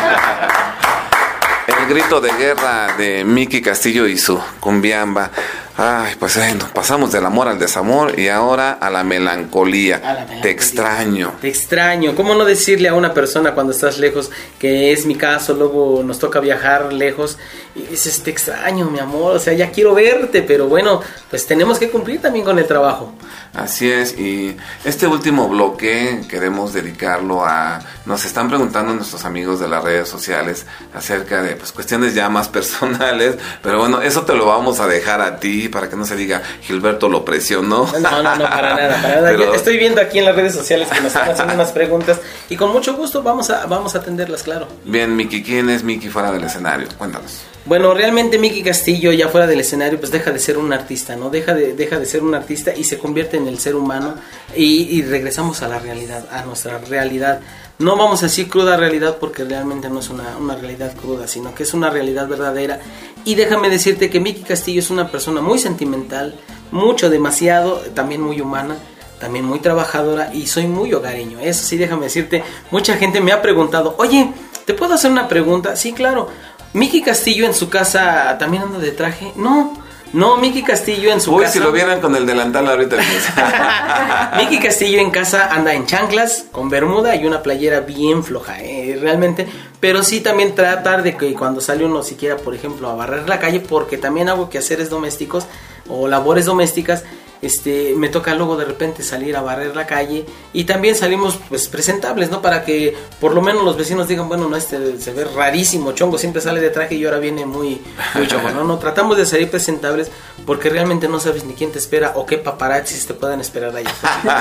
El grito de guerra de Miki Castillo y su cumbiamba. Ay, pues bueno, pasamos del amor al desamor y ahora a la melancolía. A la melancolía. Te extraño. Te extraño. ¿Cómo no decirle a una persona cuando estás lejos, que es mi caso, luego nos toca viajar lejos y dices, te extraño, mi amor, o sea, ya quiero verte, pero bueno, pues tenemos que cumplir también con el trabajo. Así es, y este último bloque queremos dedicarlo a... Nos están preguntando nuestros amigos de las redes sociales acerca de pues cuestiones ya más personales, pero bueno, eso te lo vamos a dejar a ti para que no se diga Gilberto lo presionó. No, no, no, para nada, para nada. Pero... Estoy viendo aquí en las redes sociales que nos están haciendo unas preguntas y con mucho gusto vamos a, vamos a atenderlas, claro. Bien, Miki, ¿quién es Miki fuera del escenario? Cuéntanos. Bueno, realmente Miki Castillo ya fuera del escenario pues deja de ser un artista, ¿no? Deja de, deja de ser un artista y se convierte en el ser humano y, y regresamos a la realidad, a nuestra realidad. No vamos a decir cruda realidad porque realmente no es una, una realidad cruda, sino que es una realidad verdadera. Y déjame decirte que Miki Castillo es una persona muy sentimental, mucho, demasiado, también muy humana, también muy trabajadora y soy muy hogareño. Eso sí, déjame decirte, mucha gente me ha preguntado, oye, ¿te puedo hacer una pregunta? Sí, claro. ¿Miki Castillo en su casa también anda de traje? No, no, Miki Castillo en su Uy, casa... si lo vieran con el delantal ahorita. Miki Castillo en casa anda en chanclas, con bermuda y una playera bien floja, eh, realmente. Pero sí también tratar de que cuando sale uno siquiera, por ejemplo, a barrer la calle, porque también hago quehaceres domésticos o labores domésticas, este, me toca luego de repente salir a barrer la calle y también salimos pues presentables, ¿no? Para que por lo menos los vecinos digan, bueno, no, este se ve rarísimo, chongo, siempre sale de traje y ahora viene muy, muy chongo, ¿no? No, tratamos de salir presentables porque realmente no sabes ni quién te espera o qué paparazzis te puedan esperar ahí.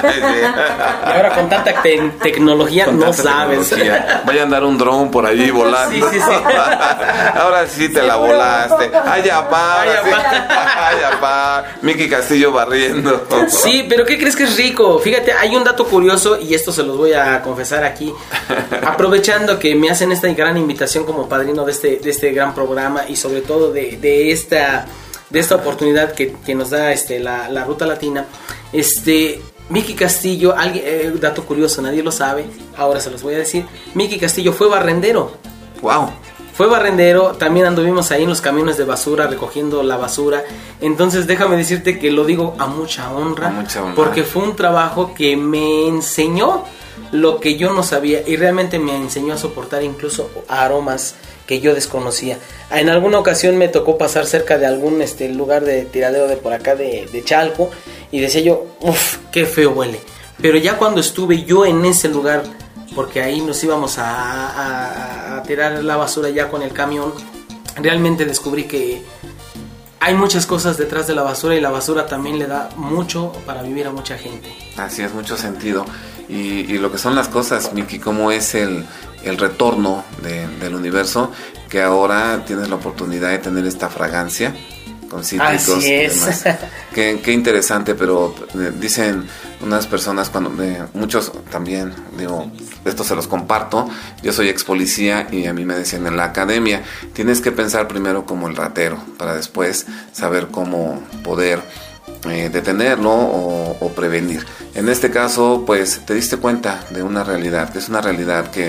Y ahora con tanta te- tecnología Con no tanta sabes. tecnología. Vaya a andar un dron por allí volando. Sí, sí, sí. Ahora sí te la volaste. Ay, apá, Ay, ahora sí. apá. Ay, apá. Miki Castillo barriendo. Sí, pero ¿qué crees que es rico? Fíjate, hay un dato curioso y esto se los voy a confesar aquí, aprovechando que me hacen esta gran invitación como padrino de este, de este gran programa y sobre todo de, de esta de esta oportunidad que, que nos da este la, la Ruta Latina. Este Miki Castillo, alguien, eh, dato curioso, nadie lo sabe, ahora se los voy a decir. Miki Castillo fue barrendero. Wow. Fue barrendero, también anduvimos ahí en los camiones de basura recogiendo la basura. Entonces déjame decirte que lo digo a mucha honra, A mucha honra. porque fue un trabajo que me enseñó lo que yo no sabía y realmente me enseñó a soportar incluso aromas que yo desconocía. En alguna ocasión me tocó pasar cerca de algún este lugar de tiradero de por acá de, de Chalco y decía yo, uff, qué feo huele. Pero ya cuando estuve yo en ese lugar, porque ahí nos íbamos a, a, a tirar la basura ya con el camión, realmente descubrí que hay muchas cosas detrás de la basura y la basura también le da mucho para vivir a mucha gente. Así es, mucho sentido. Y, y lo que son las cosas, Miki, cómo es el, el retorno de- del universo, que ahora tienes la oportunidad de tener esta fragancia con cítricos Así y es. demás. Qué, qué interesante, pero eh, dicen unas personas, cuando eh, muchos también, digo, esto se los comparto, yo soy ex policía y a mí me decían en la academia, tienes que pensar primero como el ratero, para después saber cómo poder eh, detenerlo o, o prevenir. En este caso, pues te diste cuenta de una realidad, que es una realidad que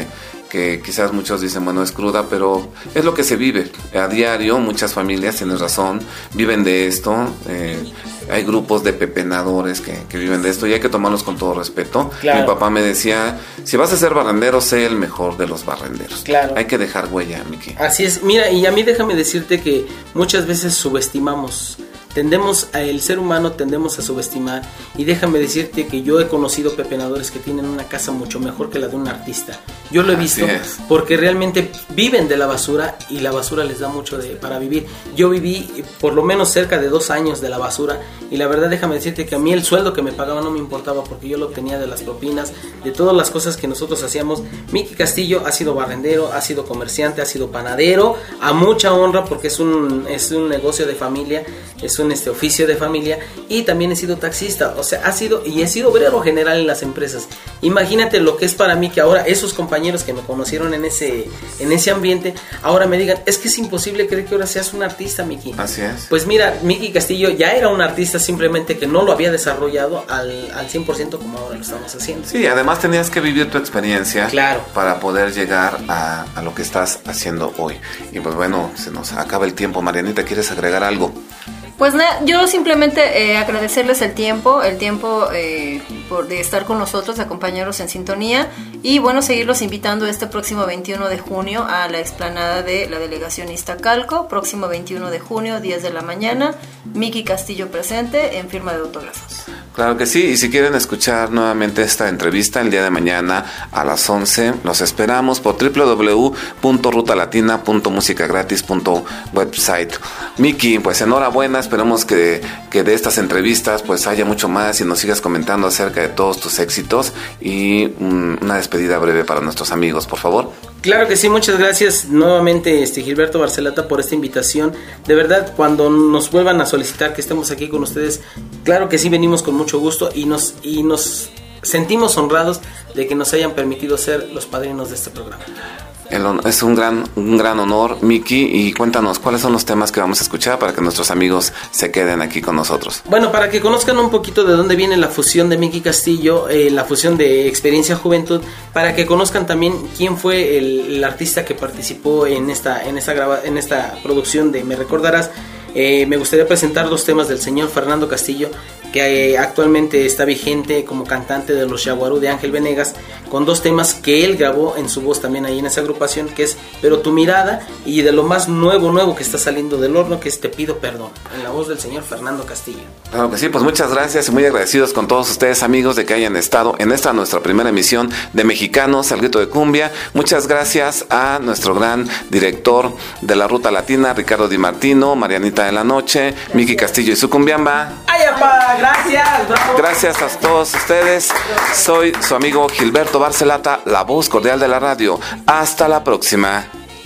que quizás muchos dicen, bueno, es cruda, pero es lo que se vive a diario. Muchas familias, tienes razón, viven de esto. Eh, hay grupos de pepenadores que, que viven de esto y hay que tomarlos con todo respeto. Claro. Mi papá me decía, si vas a ser barrendero, sé el mejor de los barrenderos. Claro. Hay que dejar huella, Miki. Así es, mira, y a mí déjame decirte que muchas veces subestimamos, tendemos, a, el ser humano tendemos a subestimar, y déjame decirte que yo he conocido pepenadores que tienen una casa mucho mejor que la de un artista. Yo lo he visto porque realmente viven de la basura y la basura les da mucho de, para vivir. Yo viví por lo menos cerca de dos años de la basura y la verdad déjame decirte que a mí el sueldo que me pagaban no me importaba porque yo lo obtenía de las propinas, de todas las cosas que nosotros hacíamos. Miki Castillo ha sido barrendero, ha sido comerciante, ha sido panadero, a mucha honra porque es un, es un negocio de familia, es un este, oficio de familia, y también he sido taxista, o sea, ha sido y he sido obrero general en las empresas. Imagínate lo que es para mí que ahora esos compañeros que me conocieron en ese en ese ambiente ahora me digan, es que es imposible creer que ahora seas un artista, Miki. Así es. Pues mira, Miki Castillo ya era un artista, simplemente que no lo había desarrollado al, al cien por ciento como ahora lo estamos haciendo. Sí, además tenías que vivir tu experiencia, claro, para poder llegar a, a lo que estás haciendo hoy. Y pues bueno, se nos acaba el tiempo. Marianita, ¿quieres agregar algo? Pues nada, yo simplemente eh, agradecerles el tiempo, el tiempo eh, por de estar con nosotros, de acompañarnos en sintonía y bueno, seguirlos invitando este próximo veintiuno de junio a la explanada de la delegación Iztacalco, próximo veintiuno de junio, diez de la mañana, Miki Castillo presente en firma de autógrafos. Claro que sí, y si quieren escuchar nuevamente esta entrevista el día de mañana a las once, los esperamos por doble u doble u doble u punto ruta latina punto música gratis punto website. Miki, pues enhorabuena, esperamos que, que de estas entrevistas pues haya mucho más y nos sigas comentando acerca de todos tus éxitos y um, una despedida breve para nuestros amigos, por favor. Claro que sí, muchas gracias nuevamente este Gilberto Barcelata por esta invitación. De verdad, cuando nos vuelvan a solicitar que estemos aquí con ustedes, claro que sí, venimos con mucho gusto y nos y nos sentimos honrados de que nos hayan permitido ser los padrinos de este programa. El, es un gran, un gran honor, Miki, y cuéntanos cuáles son los temas que vamos a escuchar para que nuestros amigos se queden aquí con nosotros. Bueno, para que conozcan un poquito de dónde viene la fusión de Miki Castillo, eh, la fusión de Experiencia Juventud, para que conozcan también quién fue el, el artista que participó en esta, en esta, grava, en esta producción de Me Recordarás. Eh, me gustaría presentar dos temas del señor Fernando Castillo, que eh, actualmente está vigente como cantante de los Yaguarú de Ángel Venegas, con dos temas que él grabó en su voz también ahí en esa agrupación, que es Pero tu mirada, y de lo más nuevo, nuevo que está saliendo del horno, que es Te pido perdón, en la voz del señor Fernando Castillo. Claro que sí, pues muchas gracias y muy agradecidos con todos ustedes, amigos, de que hayan estado en esta nuestra primera emisión de Mexicanos al Grito de Cumbia. Muchas gracias a nuestro gran director de la Ruta Latina, Ricardo Di Martino, Marianita de la Noche, Miki Castillo y su cumbiamba. ¡Ay, apá! Gracias, bravo. Gracias a todos ustedes. Soy su amigo Gilberto Barcelata, la voz cordial de la radio. Hasta la próxima.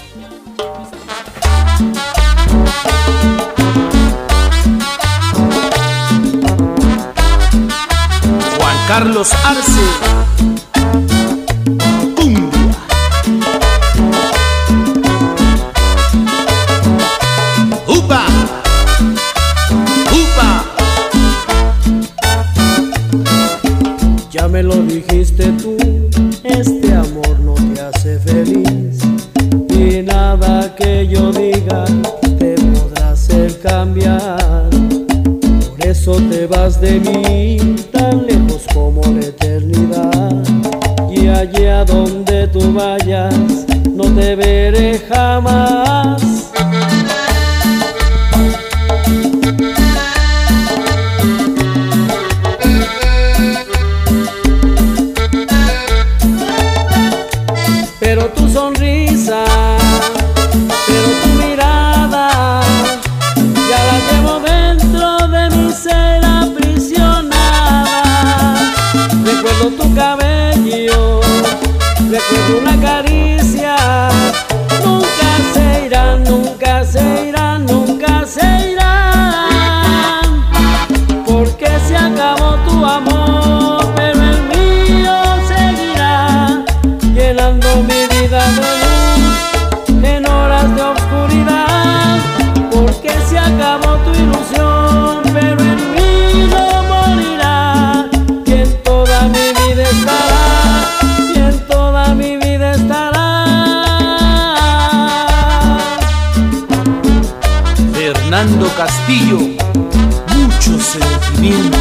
Juan Carlos Arce. ¡Upa! ¡Upa! Ya me lo dijiste tú, este amor no te hace feliz y nada que yo diga te podrá hacer cambiar. Por eso te vas de mí tan lejos como la eternidad, y allá donde tú vayas no te veré jamás. Pero tu sonrisa, pero tu mirada, ya la llevo dentro de mi ser aprisionada. Recuerdo tu cabello, recuerdo una caricia. Nunca se irán, nunca se irán, nunca se irán, porque se acabó tu amor, pero el mío seguirá llenando mi vida de luz en horas de oscuridad, porque se acabó tu ilusión, pero en mí Castillo, mucho sentimiento.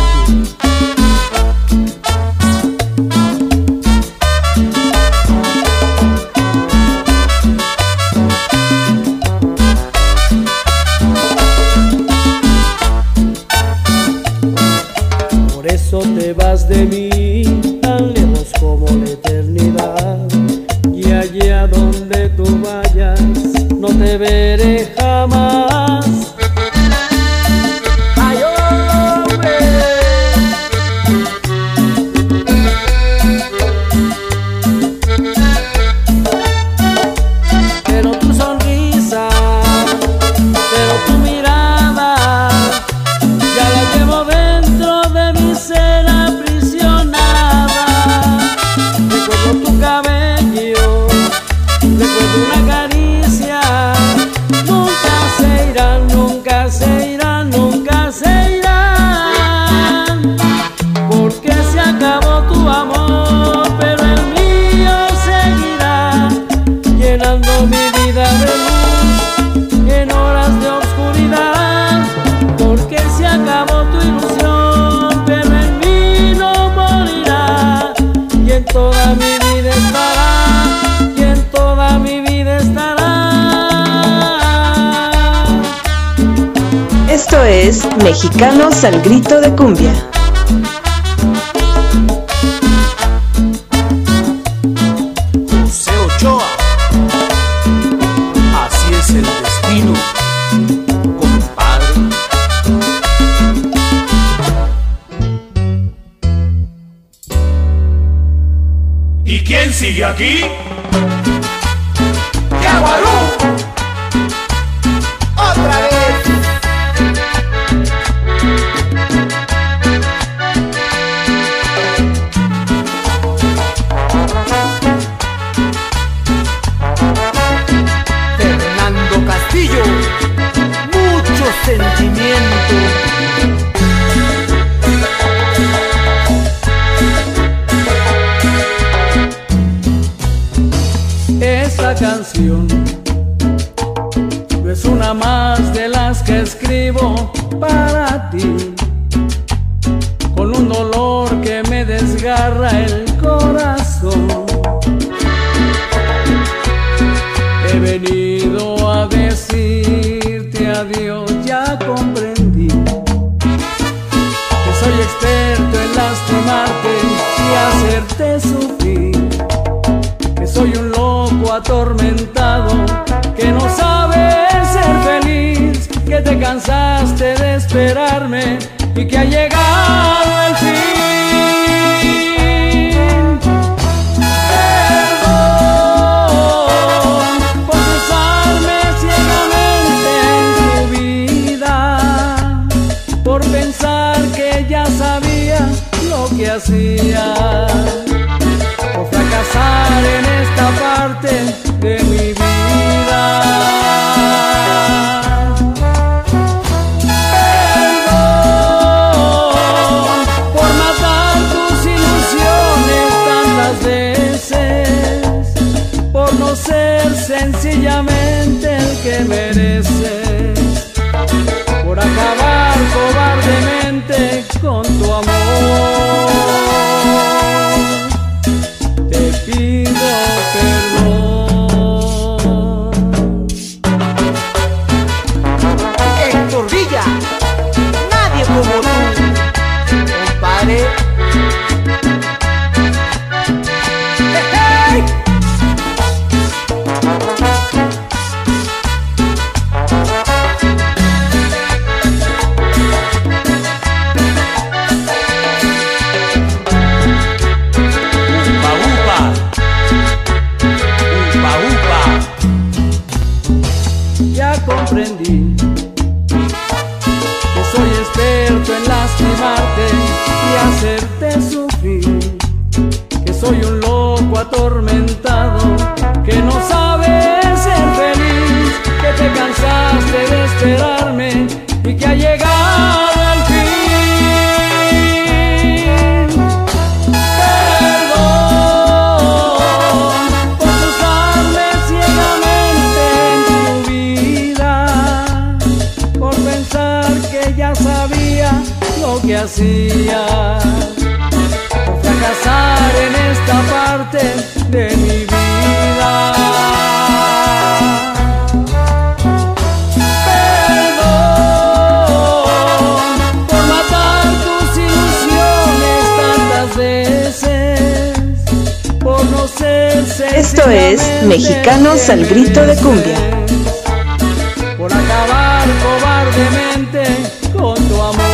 Por eso te vas de mí, tan lejos como la eternidad. Y allá donde tú vayas, no te veré jamás. ¡Ay, hombre! Pero tu sonrisa, pero tu mirada, ya la llevo dentro de mi ser aprisionada. Recuerdo tu cabello, recuerdo una caricia. Nunca se irán, nunca se irán, nunca se irán. Porque se acabó tu amor, pero el mío seguirá llenando mi vida de luz en horas de oscuridad. Porque se acabó tu ilusión, pero en mí no morirá. Y en toda mi vida estará, y en toda mi vida estará. Esto es Mexicanos al Grito de Cumbia. José Ochoa, así es el destino, compadre. ¿Y quién sigue aquí? ¡Yaguarú! Otra vez. Fernando Castillo, mucho sentimiento. Esta canción no es una más de las que escribo para ti, con un dolor que me desgarra el corazón. He venido a decirte adiós, ya comprendí que soy experto en lastimarte y hacerte sufrir, que soy un loco atormentado que no sabe ser feliz, que te cansaste de esperarme y que ha llegado el fin. Perdón por cruzarme ciegamente en tu vida, por pensar que ya sabía lo que hacía, por fracasar en esta parte de mi vida. Perdón por matar tus ilusiones tantas veces, por no ser sencillamente el que mereces, por acabar cobardemente con tu amor. Te pido perdón. Héctor Villa, nadie como tú, compadre. ¡Hey! Ya comprendí que soy experto en lastimarte y hacerte sufrir, que soy un loco atormentado que no sabe ser feliz, que te cansaste de esperarme y que ha llegado el fin. Pensar lo que hacía, por fracasar en esta parte de mi vida. Perdón por matar tus ilusiones tantas veces, por no ser Esto es Mexicanos al Grito de Cumbia. por acabar cobardemente con tu amor.